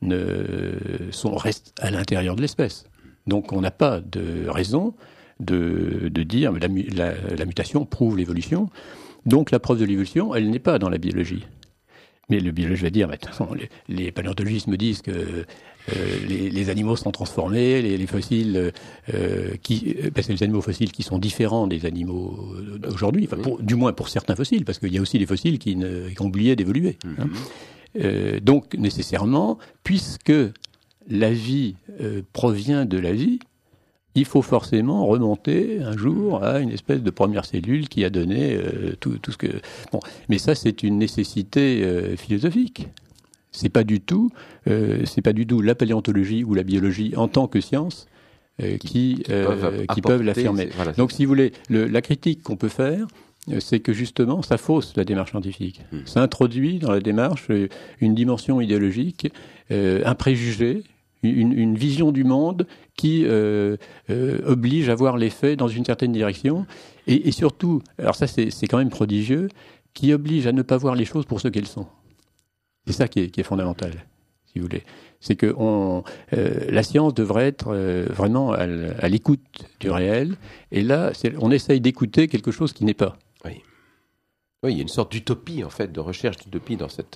ne sont, restent à l'intérieur de l'espèce. Donc on n'a pas de raison de, de dire la, la, la mutation prouve l'évolution. Donc la preuve de l'évolution, elle n'est pas dans la biologie. Mais le biologiste va dire, bah, de toute façon, les, les paléontologistes me disent que euh, les, les animaux sont transformés, les, les fossiles, euh, qui, parce que les animaux fossiles qui sont différents des animaux d'aujourd'hui, enfin, pour, du moins pour certains fossiles, parce qu'il y a aussi des fossiles qui, ne, qui ont oublié d'évoluer. Hein. Euh, donc nécessairement, puisque la vie euh, provient de la vie, il faut forcément remonter un jour à une espèce de première cellule qui a donné euh, tout, tout ce que... Bon, mais ça, c'est une nécessité euh, philosophique. C'est pas du tout, euh, c'est pas du tout la paléontologie ou la biologie en tant que science euh, qui, qui, euh, peuvent, qui peuvent l'affirmer. Voilà, donc, si vous voulez, le, la critique qu'on peut faire, c'est que justement, ça fausse la démarche scientifique. Mmh. Ça introduit dans la démarche une dimension idéologique, euh, un préjugé, une, une vision du monde qui euh, euh, oblige à voir les faits dans une certaine direction, et, et surtout, alors ça c'est, c'est quand même prodigieux, qui oblige à ne pas voir les choses pour ce qu'elles sont. C'est ça qui est, qui est fondamental, si vous voulez. C'est que on, euh, la science devrait être euh, vraiment à, à l'écoute du réel, et là, c'est, on essaye d'écouter quelque chose qui n'est pas. Oui. Oui, il y a une sorte d'utopie, en fait, de recherche d'utopie dans cette...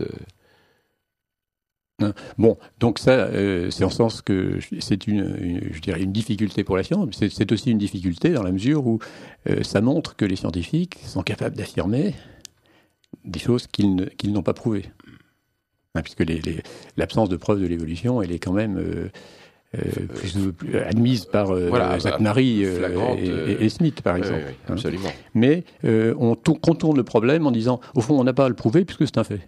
Euh... Bon, donc ça, euh, c'est en sens que c'est une, une, je dirais, une difficulté pour la science, mais c'est, c'est aussi une difficulté dans la mesure où euh, ça montre que les scientifiques sont capables d'affirmer des choses qu'ils, ne, qu'ils n'ont pas prouvées. Hein, puisque les, les, l'absence de preuve de l'évolution, elle est quand même... Euh, Euh, plus, plus admise par euh, voilà, Zachary euh, et, et, et Smith, par exemple. Oui, oui, absolument. Hein. Mais euh, on tour, contourne le problème en disant, au fond, on n'a pas à le prouver puisque c'est un fait.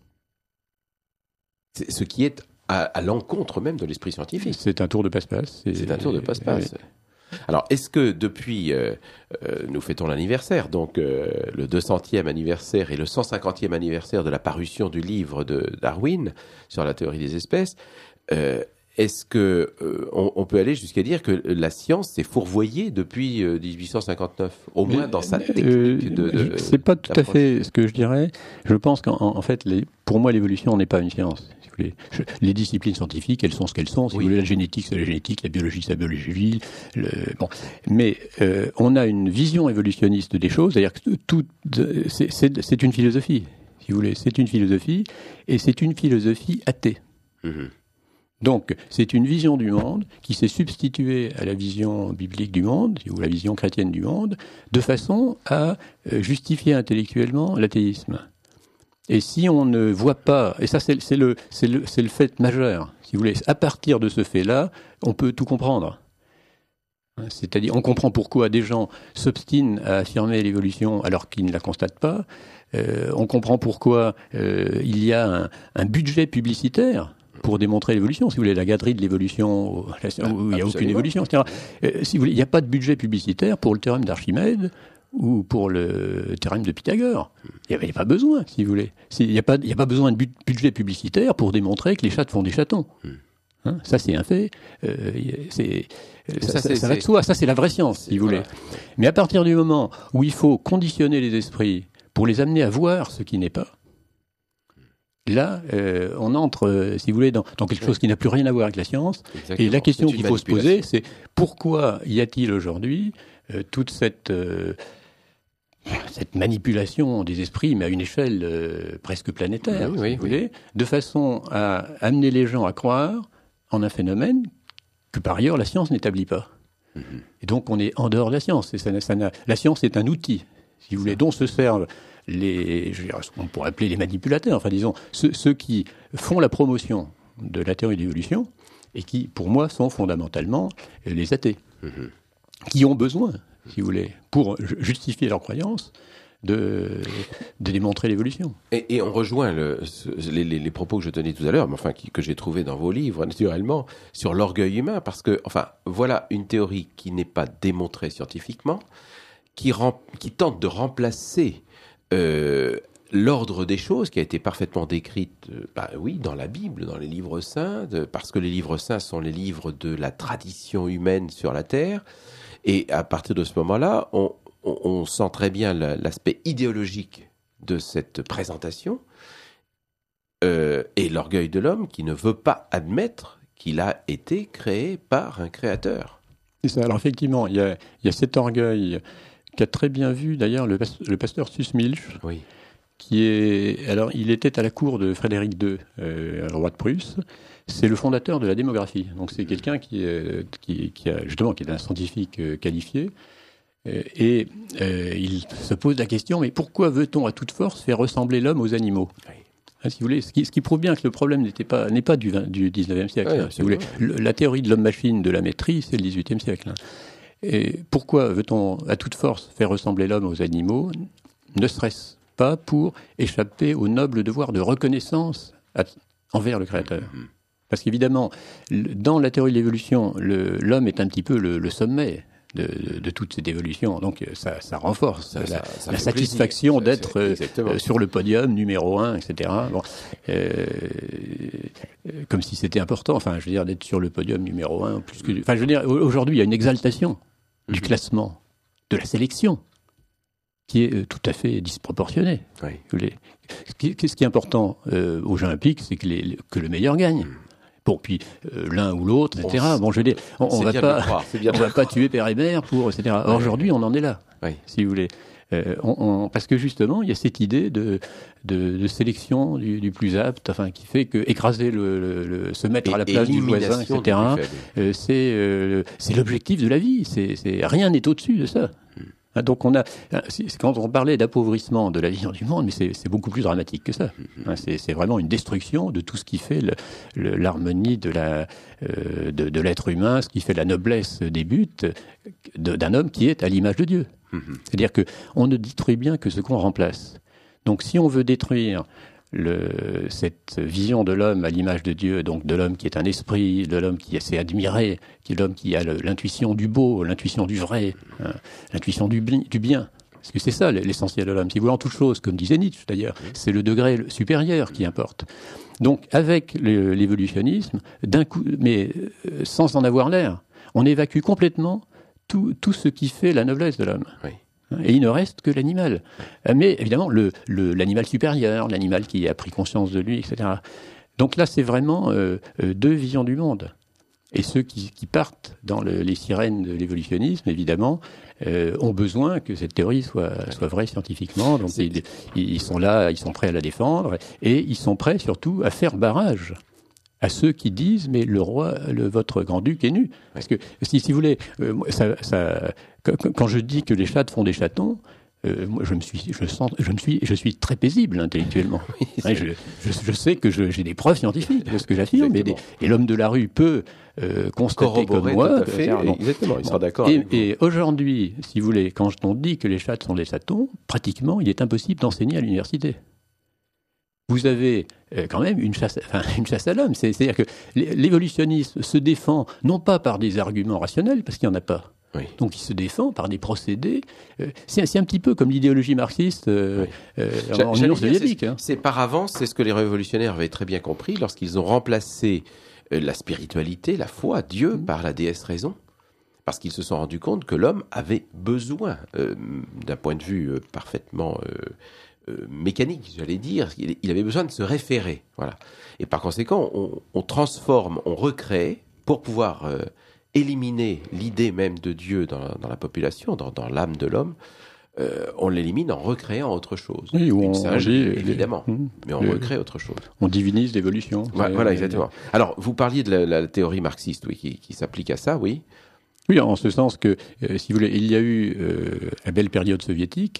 C'est ce qui est à, à l'encontre même de l'esprit scientifique. C'est un tour de passe-passe. C'est, c'est un tour de passe-passe. Oui. Alors, est-ce que depuis, euh, euh, nous fêtons l'anniversaire, donc euh, le deux centième anniversaire et le cent cinquantième anniversaire de la parution du livre de Darwin sur la théorie des espèces, euh, est-ce que euh, on, on peut aller jusqu'à dire que la science s'est fourvoyée depuis euh, dix-huit cent cinquante-neuf, au moins Mais, dans sa technique euh, de, de c'est pas tout à fait ce que je dirais. Je pense qu'en en fait, les, pour moi, l'évolution n'est pas une science. Si vous voulez. Je, les disciplines scientifiques, elles sont ce qu'elles sont. Si oui. vous voulez, la génétique, c'est la génétique, la biologie, c'est la biologie. Le, bon, mais euh, on a une vision évolutionniste des choses, c'est-à-dire que tout, c'est, c'est, c'est une philosophie. Si vous voulez, c'est une philosophie, et c'est une philosophie athée. Mmh. Donc, c'est une vision du monde qui s'est substituée à la vision biblique du monde, ou la vision chrétienne du monde, de façon à justifier intellectuellement l'athéisme. Et si on ne voit pas, et ça c'est, c'est, le, c'est, le, c'est le fait majeur, si vous voulez, à partir de ce fait-là, on peut tout comprendre. C'est-à-dire, on comprend pourquoi des gens s'obstinent à affirmer l'évolution alors qu'ils ne la constatent pas. Euh, on comprend pourquoi euh, il y a un, un budget publicitaire pour démontrer l'évolution. Si vous voulez, la galerie de l'évolution, où il n'y a aucune évolution, et cetera. Euh, si vous voulez, il n'y a pas de budget publicitaire pour le théorème d'Archimède ou pour le théorème de Pythagore. Il n'y a, a pas besoin, si vous voulez. Il n'y a, a pas besoin de bu- budget publicitaire pour démontrer que les chats font des chatons. Hein, ça, c'est un fait. Euh, c'est, ça, ça, ça, ça va de soi. Ça, c'est la vraie science, si vous voulez. Voilà. Mais à partir du moment où il faut conditionner les esprits pour les amener à voir ce qui n'est pas, là, euh, on entre, euh, si vous voulez, dans, dans quelque chose qui n'a plus rien à voir avec la science. Exactement. Et la question qu'il faut se poser, c'est pourquoi y a-t-il aujourd'hui euh, toute cette, euh, cette manipulation des esprits, mais à une échelle euh, presque planétaire, oui, si oui, vous voulez, oui. de façon à amener les gens à croire en un phénomène que par ailleurs la science n'établit pas. Mm-hmm. Et donc on est en dehors de la science. Et ça, ça la science est un outil, si vous voulez, dont se servent les, je veux dire, on pourrait appeler les manipulateurs, enfin disons, ceux, ceux qui font la promotion de la théorie de l'évolution et qui, pour moi, sont fondamentalement les athées, mmh. qui ont besoin, si vous voulez, pour justifier leur croyance, de, de démontrer l'évolution. Et, et on rejoint le, ce, les, les, les propos que je tenais tout à l'heure, mais enfin qui, que j'ai trouvés dans vos livres, naturellement, sur l'orgueil humain, parce que, enfin, voilà une théorie qui n'est pas démontrée scientifiquement, qui, rem, qui tente de remplacer euh, l'ordre des choses, qui a été parfaitement décrite, euh, bah oui, dans la Bible, dans les livres saints, de, parce que les livres saints sont les livres de la tradition humaine sur la Terre, et à partir de ce moment-là, on on sent très bien l'aspect idéologique de cette présentation euh, et l'orgueil de l'homme qui ne veut pas admettre qu'il a été créé par un créateur. C'est ça. Alors effectivement, il y a, il y a cet orgueil qu'a très bien vu d'ailleurs le, le pasteur Sussmilch, oui. qui est, alors il était à la cour de Frédéric deux, euh, roi de Prusse. C'est le fondateur de la démographie. Donc c'est quelqu'un qui, euh, qui, qui a justement qui est un scientifique euh, qualifié. Et euh, il se pose la question, mais pourquoi veut-on à toute force faire ressembler l'homme aux animaux ? Oui. Hein, si vous voulez, ce qui, ce qui prouve bien que le problème n'était pas, n'est pas du, du dix-neuvième siècle. Oui, hein, si vous voulez. Le, la théorie de l'homme-machine de la maîtrise, c'est le dix-huitième siècle. Hein. Et pourquoi veut-on à toute force faire ressembler l'homme aux animaux ? Ne serait-ce pas pour échapper au noble devoir de reconnaissance à, envers le Créateur ? Mm-hmm. Parce qu'évidemment, dans la théorie de l'évolution, le, l'homme est un petit peu le, le sommet De, de, de toute cette évolution. Donc ça, ça renforce ça, la, ça, ça la satisfaction plaisir. d'être euh, sur le podium numéro un, et cetera. Bon, euh, comme si c'était important. Enfin, je veux dire, d'être sur le podium numéro un. Plus que, enfin, je veux dire, aujourd'hui, il y a une exaltation mm-hmm. du classement, de la sélection, qui est euh, tout à fait disproportionnée. Oui. Ce, qui, ce qui est important euh, aux Jeux Olympiques, c'est que, les, que le meilleur gagne. Mm. Bon, puis euh, l'un ou l'autre, et cetera. Bon, je veux dire, on, on va pas, on va pas tuer Père Hébert pour, et cetera. Or, aujourd'hui, on en est là, oui. si vous voulez. Euh, on, on, parce que justement, il y a cette idée de, de, de sélection du, du plus apte, enfin, qui fait que écraser le, le, le se mettre et, à la place du voisin, et cetera. Euh, c'est, euh, c'est l'objectif de la vie. C'est, c'est rien n'est au-dessus de ça. Hmm. Donc on a, quand on parlait d'appauvrissement de la vision du monde, mais c'est, c'est beaucoup plus dramatique que ça. Mm-hmm. C'est, c'est vraiment une destruction de tout ce qui fait le, le, l'harmonie de, la, euh, de, de l'être humain, ce qui fait la noblesse des buts de, d'un homme qui est à l'image de Dieu. Mm-hmm. C'est-à-dire qu'on ne détruit bien que ce qu'on remplace. Donc si on veut détruire Le, cette vision de l'homme à l'image de Dieu, donc de l'homme qui est un esprit, de l'homme qui sait admirer, qui est l'homme qui a le, l'intuition du beau, l'intuition du vrai, hein, l'intuition du, du bien. Parce que c'est ça l'essentiel de l'homme. Si vous voulez, en toute chose, comme disait Nietzsche d'ailleurs, c'est le degré supérieur qui importe. Donc avec le, l'évolutionnisme, d'un coup, mais sans en avoir l'air, on évacue complètement tout, tout ce qui fait la noblesse de l'homme. Oui. Et il ne reste que l'animal. Mais évidemment, le, le, l'animal supérieur, l'animal qui a pris conscience de lui, et cetera. Donc là, c'est vraiment euh, deux visions du monde. Et ceux qui, qui partent dans le, les sirènes de l'évolutionnisme, évidemment, euh, ont besoin que cette théorie soit, soit vraie scientifiquement. Donc ils, ils sont là, ils sont prêts à la défendre, et ils sont prêts surtout à faire barrage à ceux qui disent, mais le roi, le, votre grand-duc est nu. Parce que, si, si vous voulez, euh, ça, ça, quand je dis que les chattes font des chatons, euh, moi, je me suis, je sens, je me suis, je suis très paisible intellectuellement. Oui, hein, je, je, je sais que je, j'ai des preuves scientifiques de ce que j'affirme, et, des, et l'homme de la rue peut euh, constater comme moi. Tout à fait, bon, exactement, il bon, sera d'accord. Et, et aujourd'hui, si vous voulez, quand on dit que les chattes sont des chatons, pratiquement, il est impossible d'enseigner à l'université. Vous avez euh, quand même une chasse, enfin, une chasse à l'homme. C'est, c'est-à-dire que l'évolutionnisme se défend non pas par des arguments rationnels, parce qu'il n'y en a pas. Oui. Donc il se défend par des procédés. Euh, c'est, c'est un petit peu comme l'idéologie marxiste euh, oui. euh, en Union soviétique. C'est, hein. c'est par avance, c'est ce que les révolutionnaires avaient très bien compris lorsqu'ils ont remplacé euh, la spiritualité, la foi, Dieu, mmh. par la déesse raison. Parce qu'ils se sont rendus compte que l'homme avait besoin, euh, d'un point de vue euh, parfaitement... Euh, Euh, mécanique, j'allais dire, il, il avait besoin de se référer, voilà. Et par conséquent, on, on transforme, on recrée pour pouvoir euh, éliminer l'idée même de Dieu dans, dans la population, dans, dans l'âme de l'homme. Euh, on l'élimine en recréant autre chose. Oui, Une on singerie, dit, évidemment, les, mais on les, recrée autre chose. On divinise l'évolution. Ouais, voilà, exactement. Alors, vous parliez de la, la théorie marxiste, oui, qui, qui s'applique à ça, oui. Oui, en ce sens que, euh, si vous voulez, il y a eu euh, la belle période soviétique.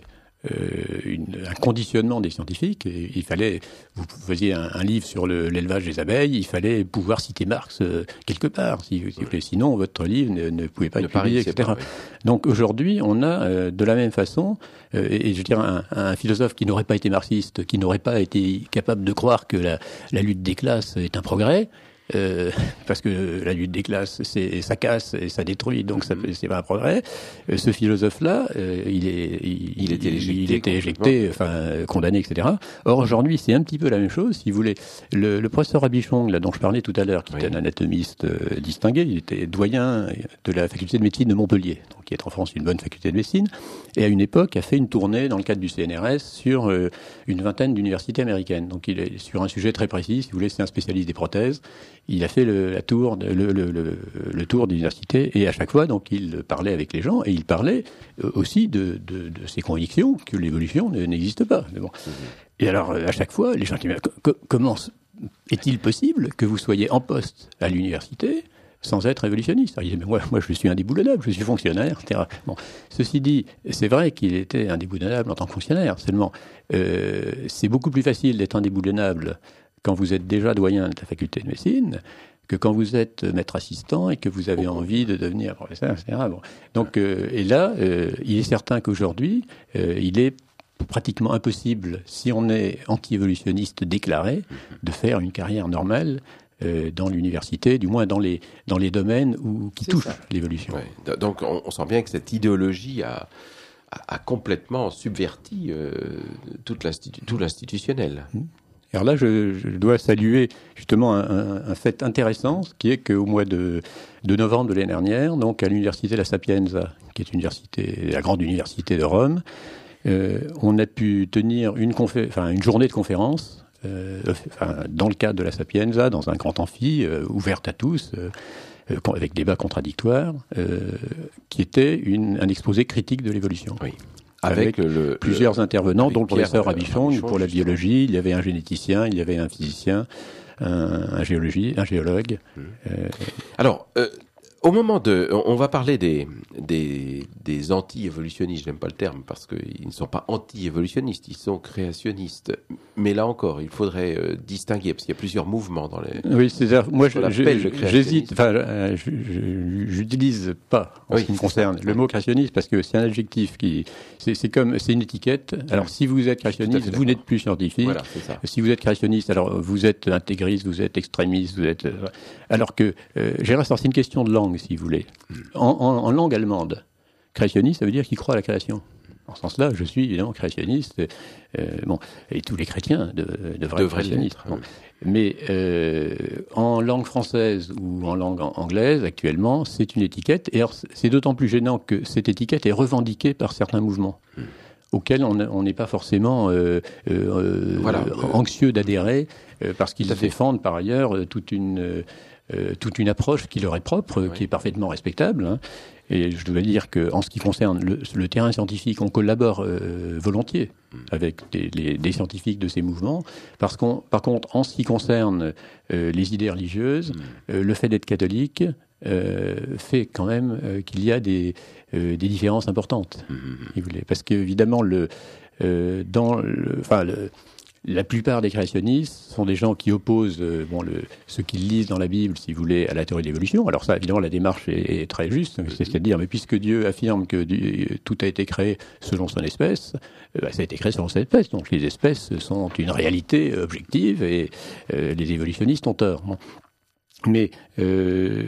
euh, une, un conditionnement des scientifiques. Et il fallait, vous faisiez un, un livre sur le, l'élevage des abeilles, il fallait pouvoir citer Marx euh, quelque part, si, si vous voulez. Sinon votre livre ne, ne pouvait pas être publié, et cetera. Pas, oui. Donc aujourd'hui, on a euh, de la même façon, euh, et, et je veux dire, un, un philosophe qui n'aurait pas été marxiste, qui n'aurait pas été capable de croire que la, la lutte des classes est un progrès, Euh, parce que la lutte des classes, c'est, ça casse et ça détruit, donc ça, c'est pas un progrès. Euh, ce philosophe-là, euh, il est, il, il était éjecté, il était éjecté, enfin condamné, et cetera. Or aujourd'hui, c'est un petit peu la même chose. Si vous voulez, le, le professeur Rabichon, là dont je parlais tout à l'heure, qui oui. est un anatomiste euh, distingué, il était doyen de la faculté de médecine de Montpellier, donc qui est en France une bonne faculté de médecine, et à une époque a fait une tournée dans le cadre du C N R S sur euh, une vingtaine d'universités américaines. Donc il est sur un sujet très précis. Si vous voulez, c'est un spécialiste des prothèses. Il a fait le, la tour, de, le, le, le, le tour d'université et à chaque fois, donc, il parlait avec les gens et il parlait aussi de, de, de ses convictions que l'évolution n'existe pas. Mais bon. Et alors, à chaque fois, les gens disent « Comment est-il possible que vous soyez en poste à l'université sans être révolutionniste ?» Il disait « Mais moi, moi, je suis indéboulonnable, je suis fonctionnaire, et cetera » Bon, ceci dit, c'est vrai qu'il était indéboulonnable en tant que fonctionnaire. Seulement, euh, c'est beaucoup plus facile d'être indéboulonnable quand vous êtes déjà doyen de la faculté de médecine, que quand vous êtes maître assistant et que vous avez envie de devenir professeur, et cetera. Bon. Donc, euh, et là, euh, il est certain qu'aujourd'hui, euh, il est pratiquement impossible, si on est anti-évolutionniste déclaré, de faire une carrière normale euh, dans l'université, du moins dans les, dans les domaines où, qui C'est touchent ça. l'évolution. Ouais. Donc, on, on sent bien que cette idéologie a, a, a complètement subverti euh, toute l'institu- tout l'institutionnel. Mmh. Alors là, je, je dois saluer justement un, un, un fait intéressant, qui est qu'au mois de, de novembre de l'année dernière, donc à l'université La Sapienza, qui est une université, la grande université de Rome, euh, on a pu tenir une, confé- enfin, une journée de conférence euh, enfin, dans le cadre de La Sapienza, dans un grand amphi, euh, ouverte à tous, euh, avec débat contradictoire, euh, qui était une, un exposé critique de l'évolution. Oui. Avec, avec le, plusieurs le, intervenants, dont le professeur Rabichon pour la biologie, il y avait un généticien, il y avait un physicien, un, un, géologie, un géologue. Mmh. Euh, Alors, euh, au moment de... On va parler des, des, des anti-évolutionnistes, je n'aime pas le terme, parce qu'ils ne sont pas anti-évolutionnistes, ils sont créationnistes. Mais là encore, il faudrait euh, distinguer, parce qu'il y a plusieurs mouvements dans les... Oui, c'est-à-dire, moi, je, je, j'hésite, enfin, je, je, j'utilise pas, en oui, ce qui me concerne, le mot créationniste, parce que c'est un adjectif qui... C'est, c'est comme... C'est une étiquette. Alors, si vous êtes créationniste, vous n'êtes plus scientifique. Voilà, c'est ça. Si vous êtes créationniste, alors vous êtes intégriste, vous êtes extrémiste, vous êtes... Alors que... Euh, j'ai c'est une question de langue, si vous voulez. En, en, en langue allemande, créationniste, ça veut dire qu'il croit à la création. En ce sens-là, je suis évidemment créationniste. Euh, bon, et tous les chrétiens de, devraient être créationnistes. Bon. Mais euh, en langue française ou en langue anglaise, actuellement, c'est une étiquette. Et alors, c'est d'autant plus gênant que cette étiquette est revendiquée par certains mouvements mm. auxquels on n'est pas forcément euh, euh, voilà. anxieux d'adhérer, euh, parce qu'ils défendent par ailleurs toute une... Euh, Euh, toute une approche qui leur est propre, oui. qui est parfaitement respectable. Hein. Et je dois dire qu'en ce qui concerne le, le terrain scientifique, on collabore euh, volontiers mm. avec des, les, des scientifiques de ces mouvements. Parce qu'on, par contre, en ce qui concerne euh, les idées religieuses, mm. euh, le fait d'être catholique euh, fait quand même euh, qu'il y a des, euh, des différences importantes. Mm. Parce qu'évidemment, le, euh, dans le, enfin, le, la plupart des créationnistes sont des gens qui opposent euh, bon, le, ce qu'ils lisent dans la Bible, si vous voulez, à la théorie de l'évolution. Alors ça, évidemment, la démarche est, est très juste. C'est-à-dire, mais puisque Dieu affirme que Dieu, tout a été créé selon son espèce, euh, bah, ça a été créé selon son espèce. Donc les espèces sont une réalité objective et euh, les évolutionnistes ont tort. Bon. Mais euh,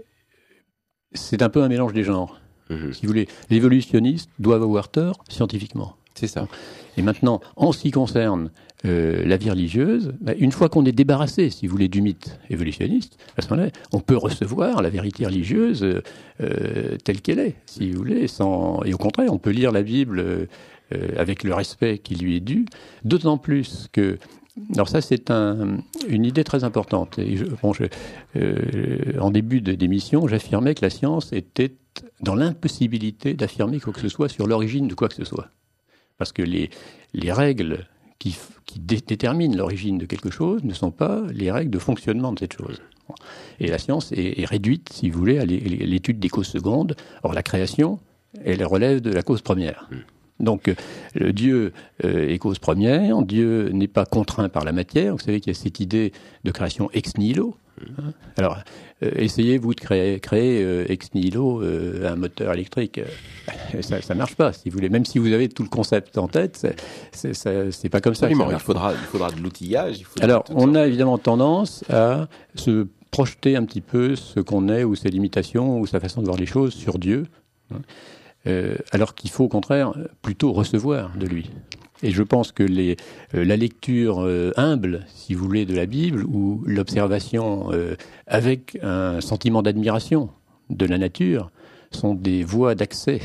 c'est un peu un mélange des genres. Mmh. Si vous voulez, les évolutionnistes doivent avoir tort scientifiquement. C'est ça. Et maintenant, en ce qui concerne euh, la vie religieuse, bah, une fois qu'on est débarrassé, si vous voulez, du mythe évolutionniste, à ce moment-là, on peut recevoir la vérité religieuse euh, telle qu'elle est, si vous voulez, sans... et au contraire, on peut lire la Bible euh, avec le respect qui lui est dû, d'autant plus que... Alors ça, c'est un, une idée très importante. Et je, bon, je, euh, en début de, d'émission, j'affirmais que la science était dans l'impossibilité d'affirmer quoi que ce soit sur l'origine de quoi que ce soit. Parce que les, les règles qui, qui dé- déterminent l'origine de quelque chose ne sont pas les règles de fonctionnement de cette chose. Et la science est, est réduite, si vous voulez, à l'étude des causes secondes. Or, la création, elle relève de la cause première. Donc, euh, Dieu euh, est cause première, Dieu n'est pas contraint par la matière. Vous savez qu'il y a cette idée de création ex nihilo. Hein. Alors, euh, essayez-vous de créer, créer euh, ex nihilo euh, un moteur électrique. Euh, ça ne marche pas, si vous voulez. Même si vous avez tout le concept en tête, c'est, c'est, c'est, c'est pas comme ça. Absolument, que ça il faudra, il faudra de l'outillage. Il faudra Alors, on sortes. a évidemment tendance à se projeter un petit peu ce qu'on est, ou ses limitations, ou sa façon de voir les choses sur Dieu. Hein. Euh, alors qu'il faut au contraire plutôt recevoir de lui. Et je pense que les, euh, la lecture euh, humble, si vous voulez, de la Bible, ou l'observation euh, avec un sentiment d'admiration de la nature, sont des voies d'accès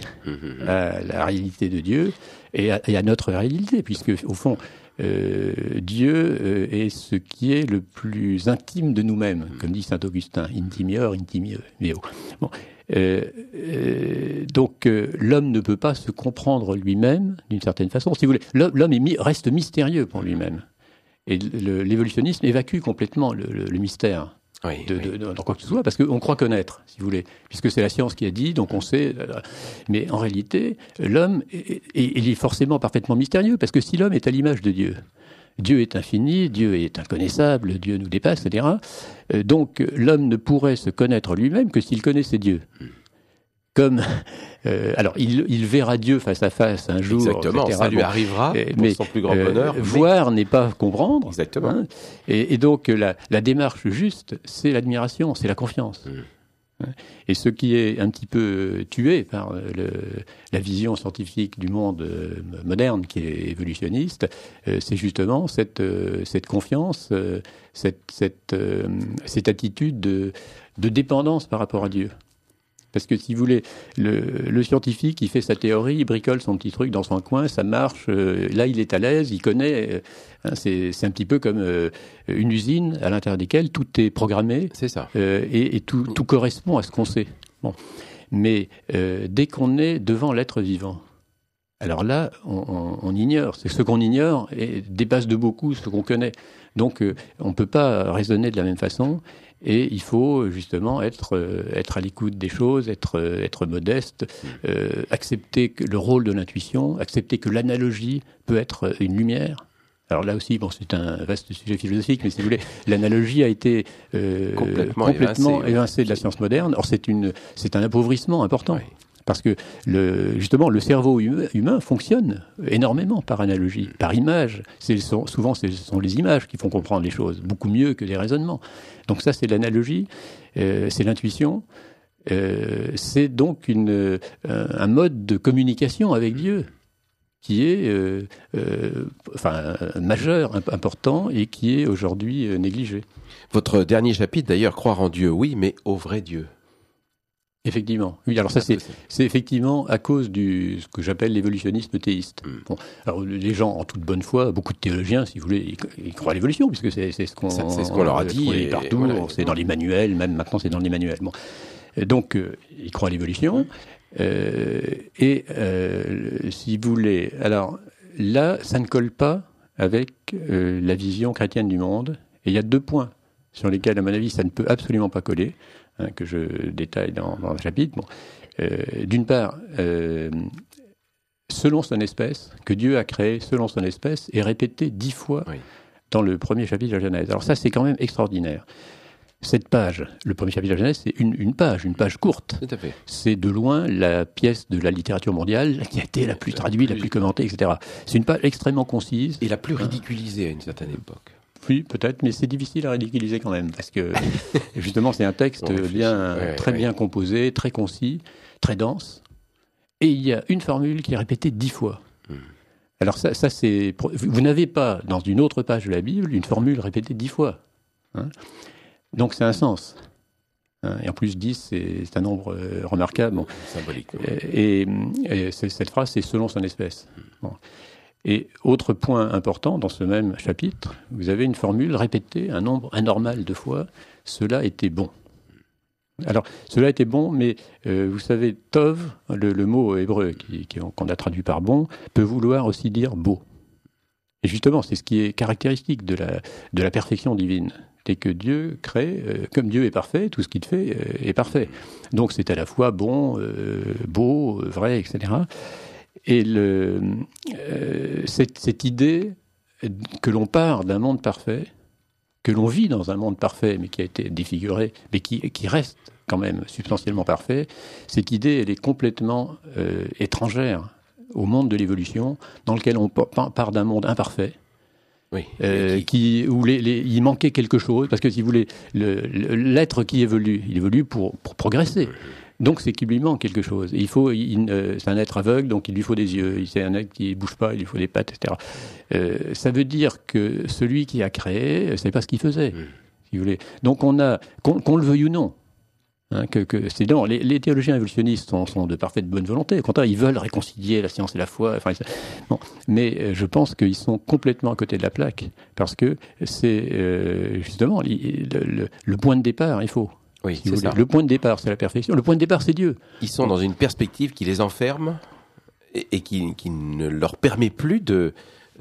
à la réalité de Dieu et à, et à notre réalité, puisque au fond, euh, Dieu euh, est ce qui est le plus intime de nous-mêmes, comme dit saint Augustin, intimior intimio. Bon. Euh, euh, donc euh, l'homme ne peut pas se comprendre lui-même d'une certaine façon. Si vous voulez, l'homme, l'homme est mi- reste mystérieux pour lui-même. Et le, l'évolutionnisme évacue complètement le, le, le mystère Oui, de, oui. de, de, de quoi que ce soit, parce qu'on croit connaître, si vous voulez, puisque c'est la science qui a dit, donc on sait. Mais en réalité, l'homme est, est, il est forcément parfaitement mystérieux, parce que si l'homme est à l'image de Dieu, Dieu est infini, Dieu est inconnaissable, Dieu nous dépasse, et cetera. Euh, donc l'homme ne pourrait se connaître lui-même que s'il connaissait Dieu. Comme, euh, alors il, il verra Dieu face à face un jour, Exactement, et cetera. ça lui Bon, arrivera euh, pour mais, son plus grand euh, bonheur. Voir n'est pas comprendre. Exactement. Hein. Et, et donc la, la démarche juste, c'est l'admiration, c'est la confiance. Mm. Et ce qui est un petit peu tué par le, la vision scientifique du monde euh, moderne, qui est évolutionniste, euh, c'est justement cette, euh, cette confiance, euh, cette, cette, euh, cette attitude de, de dépendance par rapport à Dieu. Parce que si vous voulez, le, le scientifique, il fait sa théorie, il bricole son petit truc dans son coin, ça marche, euh, là il est à l'aise, il connaît, euh, hein, c'est, c'est un petit peu comme euh, une usine à l'intérieur desquelles tout est programmé. C'est ça. Euh, et et tout, tout correspond à ce qu'on sait. Bon. Mais euh, dès qu'on est devant l'être vivant, alors là, on, on, on ignore. C'est ce qu'on ignore et dépasse de beaucoup ce qu'on connaît. Donc euh, on ne peut pas raisonner de la même façon. Et il faut justement être, euh, être à l'écoute des choses, être, euh, être modeste, euh, accepter que le rôle de l'intuition, accepter que l'analogie peut être une lumière. Alors là aussi, bon, c'est un vaste sujet philosophique, mais si vous voulez, l'analogie a été euh, complètement, complètement évincée, évincée oui. de la science moderne. Or, c'est, une, c'est un appauvrissement important. Oui. Parce que le, justement, le cerveau humain, humain fonctionne énormément par analogie, par image. C'est, souvent, ce sont les images qui font comprendre les choses, beaucoup mieux que les raisonnements. Donc ça, c'est l'analogie, euh, c'est l'intuition. Euh, c'est donc une, euh, un mode de communication avec Dieu qui est euh, euh, enfin, majeur, important, et qui est aujourd'hui euh, négligé. Votre dernier chapitre, d'ailleurs, croire en Dieu, oui, mais au vrai Dieu. Effectivement. Oui, alors ça, c'est, c'est effectivement à cause du ce que j'appelle l'évolutionnisme théiste. Mm. Bon, alors les gens, en toute bonne foi, beaucoup de théologiens, si vous voulez, ils, ils croient à l'évolution, puisque c'est, c'est ce qu'on, ça, c'est ce qu'on leur a dit. Et partout, voilà, c'est dans les manuels, même maintenant c'est dans les manuels. Bon. Donc, euh, ils croient à l'évolution. Euh, et euh, si vous voulez, alors là, ça ne colle pas avec euh, la vision chrétienne du monde. Et il y a deux points sur lesquels, à mon avis, ça ne peut absolument pas coller. Hein, que je détaille dans, dans le chapitre. Bon. Euh, d'une part, euh, selon son espèce, que Dieu a créé selon son espèce, est répété dix fois oui. dans le premier chapitre de la Genèse. Alors ça, c'est quand même extraordinaire. Cette page, le premier chapitre de la Genèse, c'est une, une page, une page courte. Tout à fait. C'est de loin la pièce de la littérature mondiale qui a été la plus traduite, la plus commentée, et cetera. C'est une page extrêmement concise. Et la plus ridiculisée à une certaine époque. Oui, peut-être, mais c'est difficile à ridiculiser quand même, parce que justement, c'est un texte bien, ouais, très ouais. bien composé, très concis, très dense, et il y a une formule qui est répétée dix fois. Hum. Alors ça, ça c'est, vous n'avez pas dans une autre page de la Bible une formule répétée dix fois, hein. Donc c'est un sens. Hein. Et en plus, dix, c'est, c'est un nombre euh, remarquable. Bon. Symbolique. Et, et, et cette phrase, c'est selon son espèce. Bon. Et autre point important, dans ce même chapitre, vous avez une formule répétée un nombre anormal de fois. Cela était bon. Alors, cela était bon, mais euh, vous savez, tov, le, le mot hébreu qui, qui, qu'on a traduit par bon, peut vouloir aussi dire beau. Et justement, c'est ce qui est caractéristique de la, de la perfection divine. C'est que Dieu crée, euh, comme Dieu est parfait, tout ce qu'il fait euh, est parfait. Donc c'est à la fois bon, euh, beau, vrai, et cetera. Et le, euh, cette, cette idée que l'on part d'un monde parfait, que l'on vit dans un monde parfait, mais qui a été défiguré, mais qui, qui reste quand même substantiellement parfait, cette idée, elle est complètement euh, étrangère au monde de l'évolution, dans lequel on part d'un monde imparfait, oui, euh, qui... qui, où les, les, il manquait quelque chose, parce que si vous voulez, le, le, l'être qui évolue, il évolue pour, pour progresser. Donc c'est qu'il lui manque quelque chose. Il faut, il, euh, c'est un être aveugle, donc il lui faut des yeux. C'est un être qui ne bouge pas, il lui faut des pattes, et cetera. Euh, ça veut dire que celui qui a créé, ne savait pas ce qu'il faisait, mmh. si vous voulez. Donc on a, qu'on, qu'on le veuille ou non, hein, que, que c'est non, les, les théologiens évolutionnistes sont, sont de parfaite bonne volonté. Au contraire, ils veulent réconcilier la science et la foi. Enfin, bon, mais euh, je pense qu'ils sont complètement à côté de la plaque, parce que c'est euh, justement le, le, le point de départ. Il faut. Oui, si c'est ça. Le point de départ, c'est la perfection. Le point de départ, c'est Dieu. Ils sont dans une perspective qui les enferme et, et qui, qui ne leur permet plus de,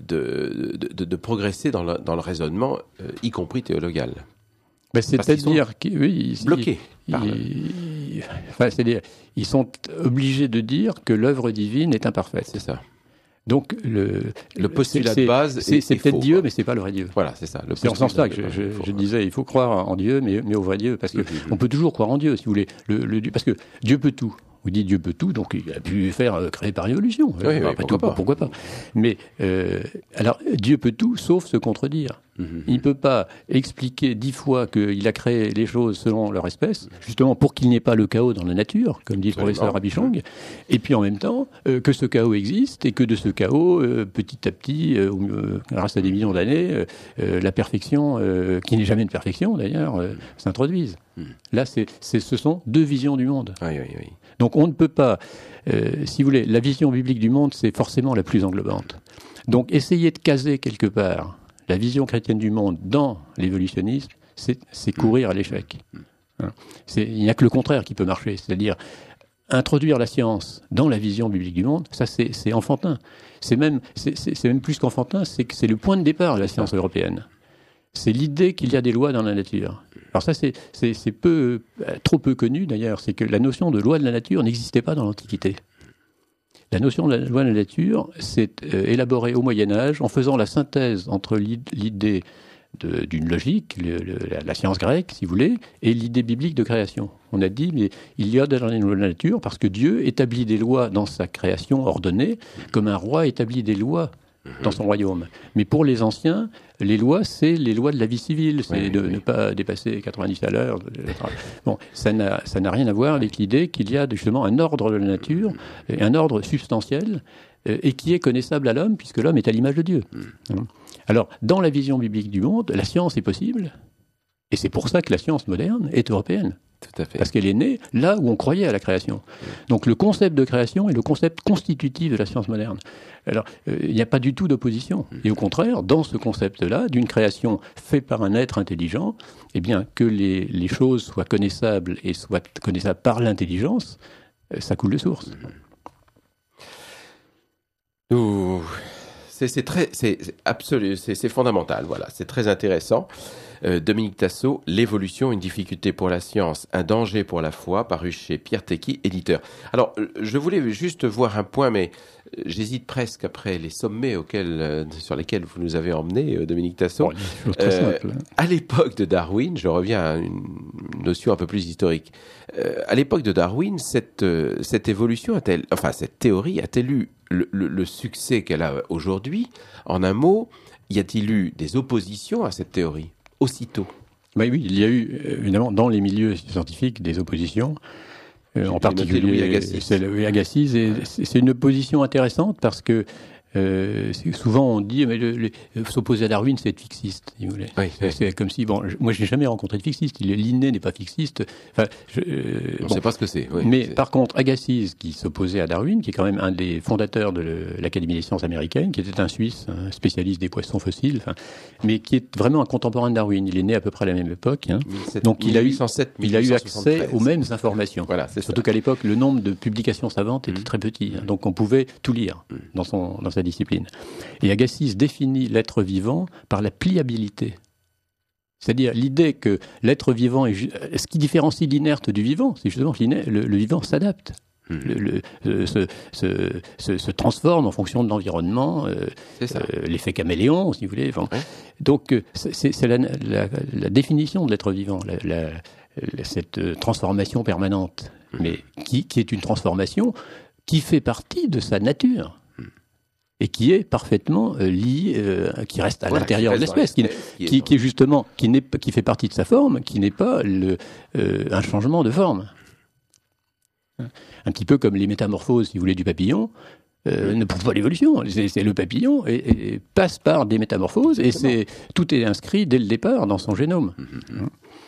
de, de, de progresser dans le, dans le raisonnement, euh, y compris théologal. Ben, c'est-à-dire qu'ils oui, bloqués. Ils, ils, enfin, c'est-à-dire, ils sont obligés de dire que l'œuvre divine est imparfaite. C'est ça. Donc le, le postulat c'est, de base c'est, est, c'est est peut-être faux, Dieu, quoi. Mais c'est pas le vrai Dieu. Voilà, c'est ça. Le c'est en ce sens-là que je, je, je disais, il faut croire en Dieu, mais, mais au vrai Dieu, parce que mmh. on peut toujours croire en Dieu, si vous voulez. Le, le, parce que Dieu peut tout. Vous dites Dieu peut tout, donc il a pu faire euh, créer par évolution. Oui, oui, après pourquoi, tout, pas. pourquoi pas. Mais euh, alors Dieu peut tout, sauf se contredire. Mmh. Il ne peut pas expliquer dix fois qu'il a créé les choses selon leur espèce, justement pour qu'il n'y ait pas le chaos dans la nature, comme dit le professeur Abichong, mmh. et puis en même temps euh, que ce chaos existe et que de ce chaos, euh, petit à petit, euh, euh, grâce à des millions d'années, euh, la perfection, euh, qui n'est jamais une perfection d'ailleurs, euh, s'introduise. Mmh. Là, c'est, c'est, ce sont deux visions du monde. Oui, oui, oui. Donc on ne peut pas, euh, si vous voulez, la vision biblique du monde, c'est forcément la plus englobante. Donc essayer de caser quelque part la vision chrétienne du monde dans l'évolutionnisme, c'est, c'est courir à l'échec. Hein. C'est, il n'y a que le contraire qui peut marcher, c'est-à-dire introduire la science dans la vision biblique du monde, ça c'est, c'est enfantin. C'est même, c'est, c'est, c'est même plus qu'enfantin, c'est que c'est le point de départ de la science européenne. C'est l'idée qu'il y a des lois dans la nature. Alors ça, c'est, c'est, c'est peu, trop peu connu d'ailleurs, c'est que la notion de loi de la nature n'existait pas dans l'Antiquité. La notion de la loi de la nature s'est euh, élaborée au Moyen-Âge en faisant la synthèse entre l'idée de, d'une logique, le, le, la, la science grecque, si vous voulez, et l'idée biblique de création. On a dit, mais il y a dans la loi de la nature parce que Dieu établit des lois dans sa création ordonnée, comme un roi établit des lois dans son royaume. Mais pour les anciens, les lois, c'est les lois de la vie civile, c'est oui, de oui. ne pas dépasser quatre-vingt-dix à l'heure. Bon, ça n'a, ça n'a rien à voir avec l'idée qu'il y a justement un ordre de la nature, un ordre substantiel, et qui est connaissable à l'homme, puisque l'homme est à l'image de Dieu. Alors, dans la vision biblique du monde, la science est possible, et c'est pour ça que la science moderne est européenne. Tout à fait. Parce qu'elle est née là où on croyait à la création. Donc le concept de création est le concept constitutif de la science moderne. Alors, euh, il n'y a pas du tout d'opposition. Et au contraire, dans ce concept-là, d'une création faite par un être intelligent, eh bien, que les, les choses soient connaissables et soient connaissables par l'intelligence, euh, ça coule de source. Ouh. C'est, c'est très, c'est, c'est absolu, c'est, c'est fondamental. Voilà, c'est très intéressant. Euh, Dominique Tasseau, L'évolution, une difficulté pour la science, un danger pour la foi, paru chez Pierre Tecky, éditeur. Alors, je voulais juste voir un point, mais j'hésite presque après les sommets auxquels, euh, sur lesquels vous nous avez emmenés, euh, Dominique Tasseau. Bon, euh, à l'époque de Darwin, je reviens à une notion un peu plus historique. Euh, à l'époque de Darwin, cette, euh, cette évolution a-t-elle, enfin, cette théorie a-t-elle eu le, le, le succès qu'elle a aujourd'hui? En un mot, y a-t-il eu des oppositions à cette théorie aussitôt? Ben oui, il y a eu évidemment dans les milieux scientifiques des oppositions. Euh, en particulier, Louis Agassiz. C'est Louis Agassiz, et c'est une position intéressante parce que euh, souvent on dit mais le, le, s'opposer à Darwin c'est être fixiste, si vous voulez. Oui, c'est, oui. c'est comme si bon, je, moi je n'ai jamais rencontré de fixiste. Linné n'est pas fixiste. Enfin, je, euh, on ne bon. sait pas ce que c'est. Oui, mais c'est... par contre, Agassiz qui s'opposait à Darwin, qui est quand même un des fondateurs de le, l'Académie des sciences américaines, qui était un Suisse, un spécialiste des poissons fossiles, enfin, mais qui est vraiment un contemporain de Darwin. Il est né à peu près à la même époque. Hein. dix-sept, Donc il a eu, sept, il a eu accès aux mêmes informations. Voilà, c'est Surtout ça. qu'à l'époque, le nombre de publications savantes était mmh. très petit, hein, donc on pouvait tout lire mmh. dans son dans sa discipline. Et Agassiz définit l'être vivant par la pliabilité. C'est-à-dire l'idée que l'être vivant est... Ce qui différencie l'inerte du vivant, c'est justement que le, le vivant s'adapte Mmh. Le, le, euh, se, se, se, se transforme en fonction de l'environnement, euh, euh, l'effet caméléon, si vous voulez. Enfin, ouais. Donc, c'est, c'est la, la, la définition de l'être vivant, la, la, la, cette transformation permanente, mmh. mais qui, qui est une transformation qui fait partie de sa nature. Et qui est parfaitement euh, lié, euh, qui reste à voilà, l'intérieur de l'espèce, qui, qui, qui, qui est justement, qui, n'est, qui fait partie de sa forme, qui n'est pas le, euh, un changement de forme. Un petit peu comme les métamorphoses, si vous voulez, du papillon, euh, ne prouvent pas l'évolution. C'est, c'est le papillon et, et passe par des métamorphoses et c'est, tout est inscrit dès le départ dans son génome. Mm-hmm.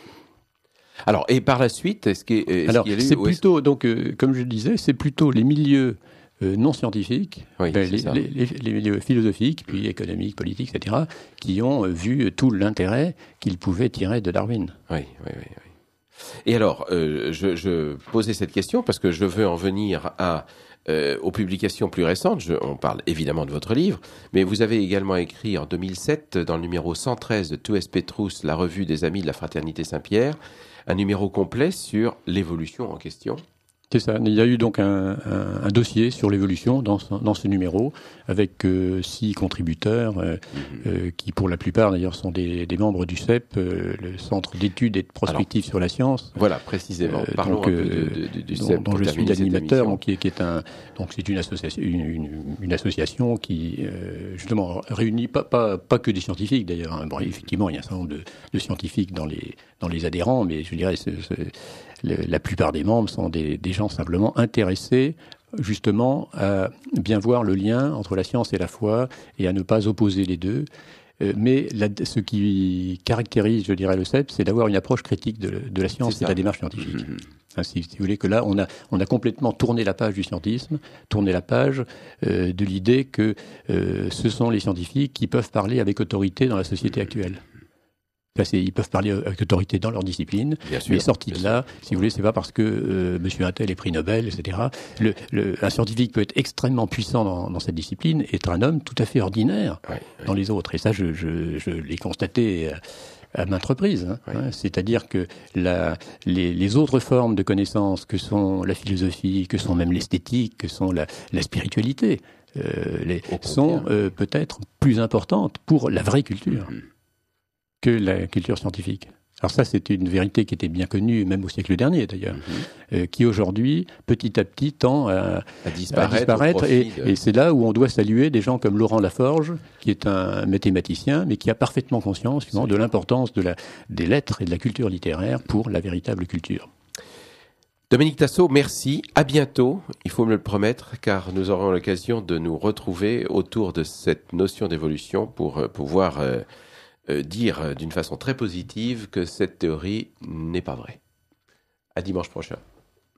Alors, et par la suite, est-ce qu'il, est-ce Alors, qu'il y a eu, c'est plutôt, donc, euh, comme je le disais, c'est plutôt les milieux Euh, non scientifiques, oui, ben, les, les, les, les milieux philosophiques, puis économiques, politiques, et cetera, qui ont euh, vu tout l'intérêt qu'ils pouvaient tirer de Darwin. Oui, oui, oui. oui. Et alors, euh, je, je posais cette question parce que je veux en venir à, euh, aux publications plus récentes. Je, on parle évidemment de votre livre, mais vous avez également écrit en deux mille sept, dans le numéro cent treize de Tout S Petrus, la revue des Amis de la Fraternité Saint-Pierre, un numéro complet sur l'évolution en question. C'est ça. Il y a eu donc un, un, un dossier sur l'évolution dans ce, dans ce numéro avec euh, six contributeurs euh, mmh. euh, qui, pour la plupart d'ailleurs, sont des, des membres du C E P, euh, le Centre d'études et de prospective Alors, sur la science. Voilà, précisément. Euh, Parlons donc, un peu de, de, de, du C E P. Dont, dont je suis l'animateur, donc, qui, est, qui est un, donc c'est une association, une, une, une association qui euh, justement réunit pas, pas, pas que des scientifiques d'ailleurs. Hein. Bon, effectivement, il y a un certain nombre de, de scientifiques dans les, dans les adhérents, mais je dirais c'est, c'est, le, la plupart des membres sont des, des gens simplement intéressés justement à bien voir le lien entre la science et la foi et à ne pas opposer les deux. Euh, mais la, ce qui caractérise, je dirais, le C E P, c'est d'avoir une approche critique de, de la science et de la démarche scientifique. Mmh. Hein, si, si vous voulez que là, on a, on a complètement tourné la page du scientisme, tourné la page euh, de l'idée que euh, ce sont les scientifiques qui peuvent parler avec autorité dans la société actuelle. Enfin, c'est, ils peuvent parler avec autorité dans leur discipline, bien mais sûr, sortis de là, sûr. Si vous voulez, c'est pas parce que euh, Monsieur Untel est prix Nobel, et cetera. Le, le, un scientifique peut être extrêmement puissant dans, dans cette discipline et être un homme tout à fait ordinaire oui, oui. dans les autres. Et ça, je, je, je l'ai constaté à, à maintes reprises. Hein, oui. hein, c'est-à-dire que la, les, les autres formes de connaissances, que sont la philosophie, que sont même l'esthétique, que sont la, la spiritualité, euh, les, sont euh, peut-être plus importantes pour la vraie culture. Mm-hmm. que la culture scientifique. Alors ça, c'est une vérité qui était bien connue, même au siècle dernier d'ailleurs, mm-hmm. euh, qui aujourd'hui, petit à petit, tend à, à disparaître. À disparaître et, de... et c'est là où on doit saluer des gens comme Laurent Laforge, qui est un mathématicien, mais qui a parfaitement conscience finalement, de l'importance de la, des lettres et de la culture littéraire pour la véritable culture. Dominique Tasseau, merci. À bientôt, il faut me le promettre, car nous aurons l'occasion de nous retrouver autour de cette notion d'évolution pour euh, pouvoir... Euh, Euh, dire d'une façon très positive que cette théorie n'est pas vraie. À dimanche prochain.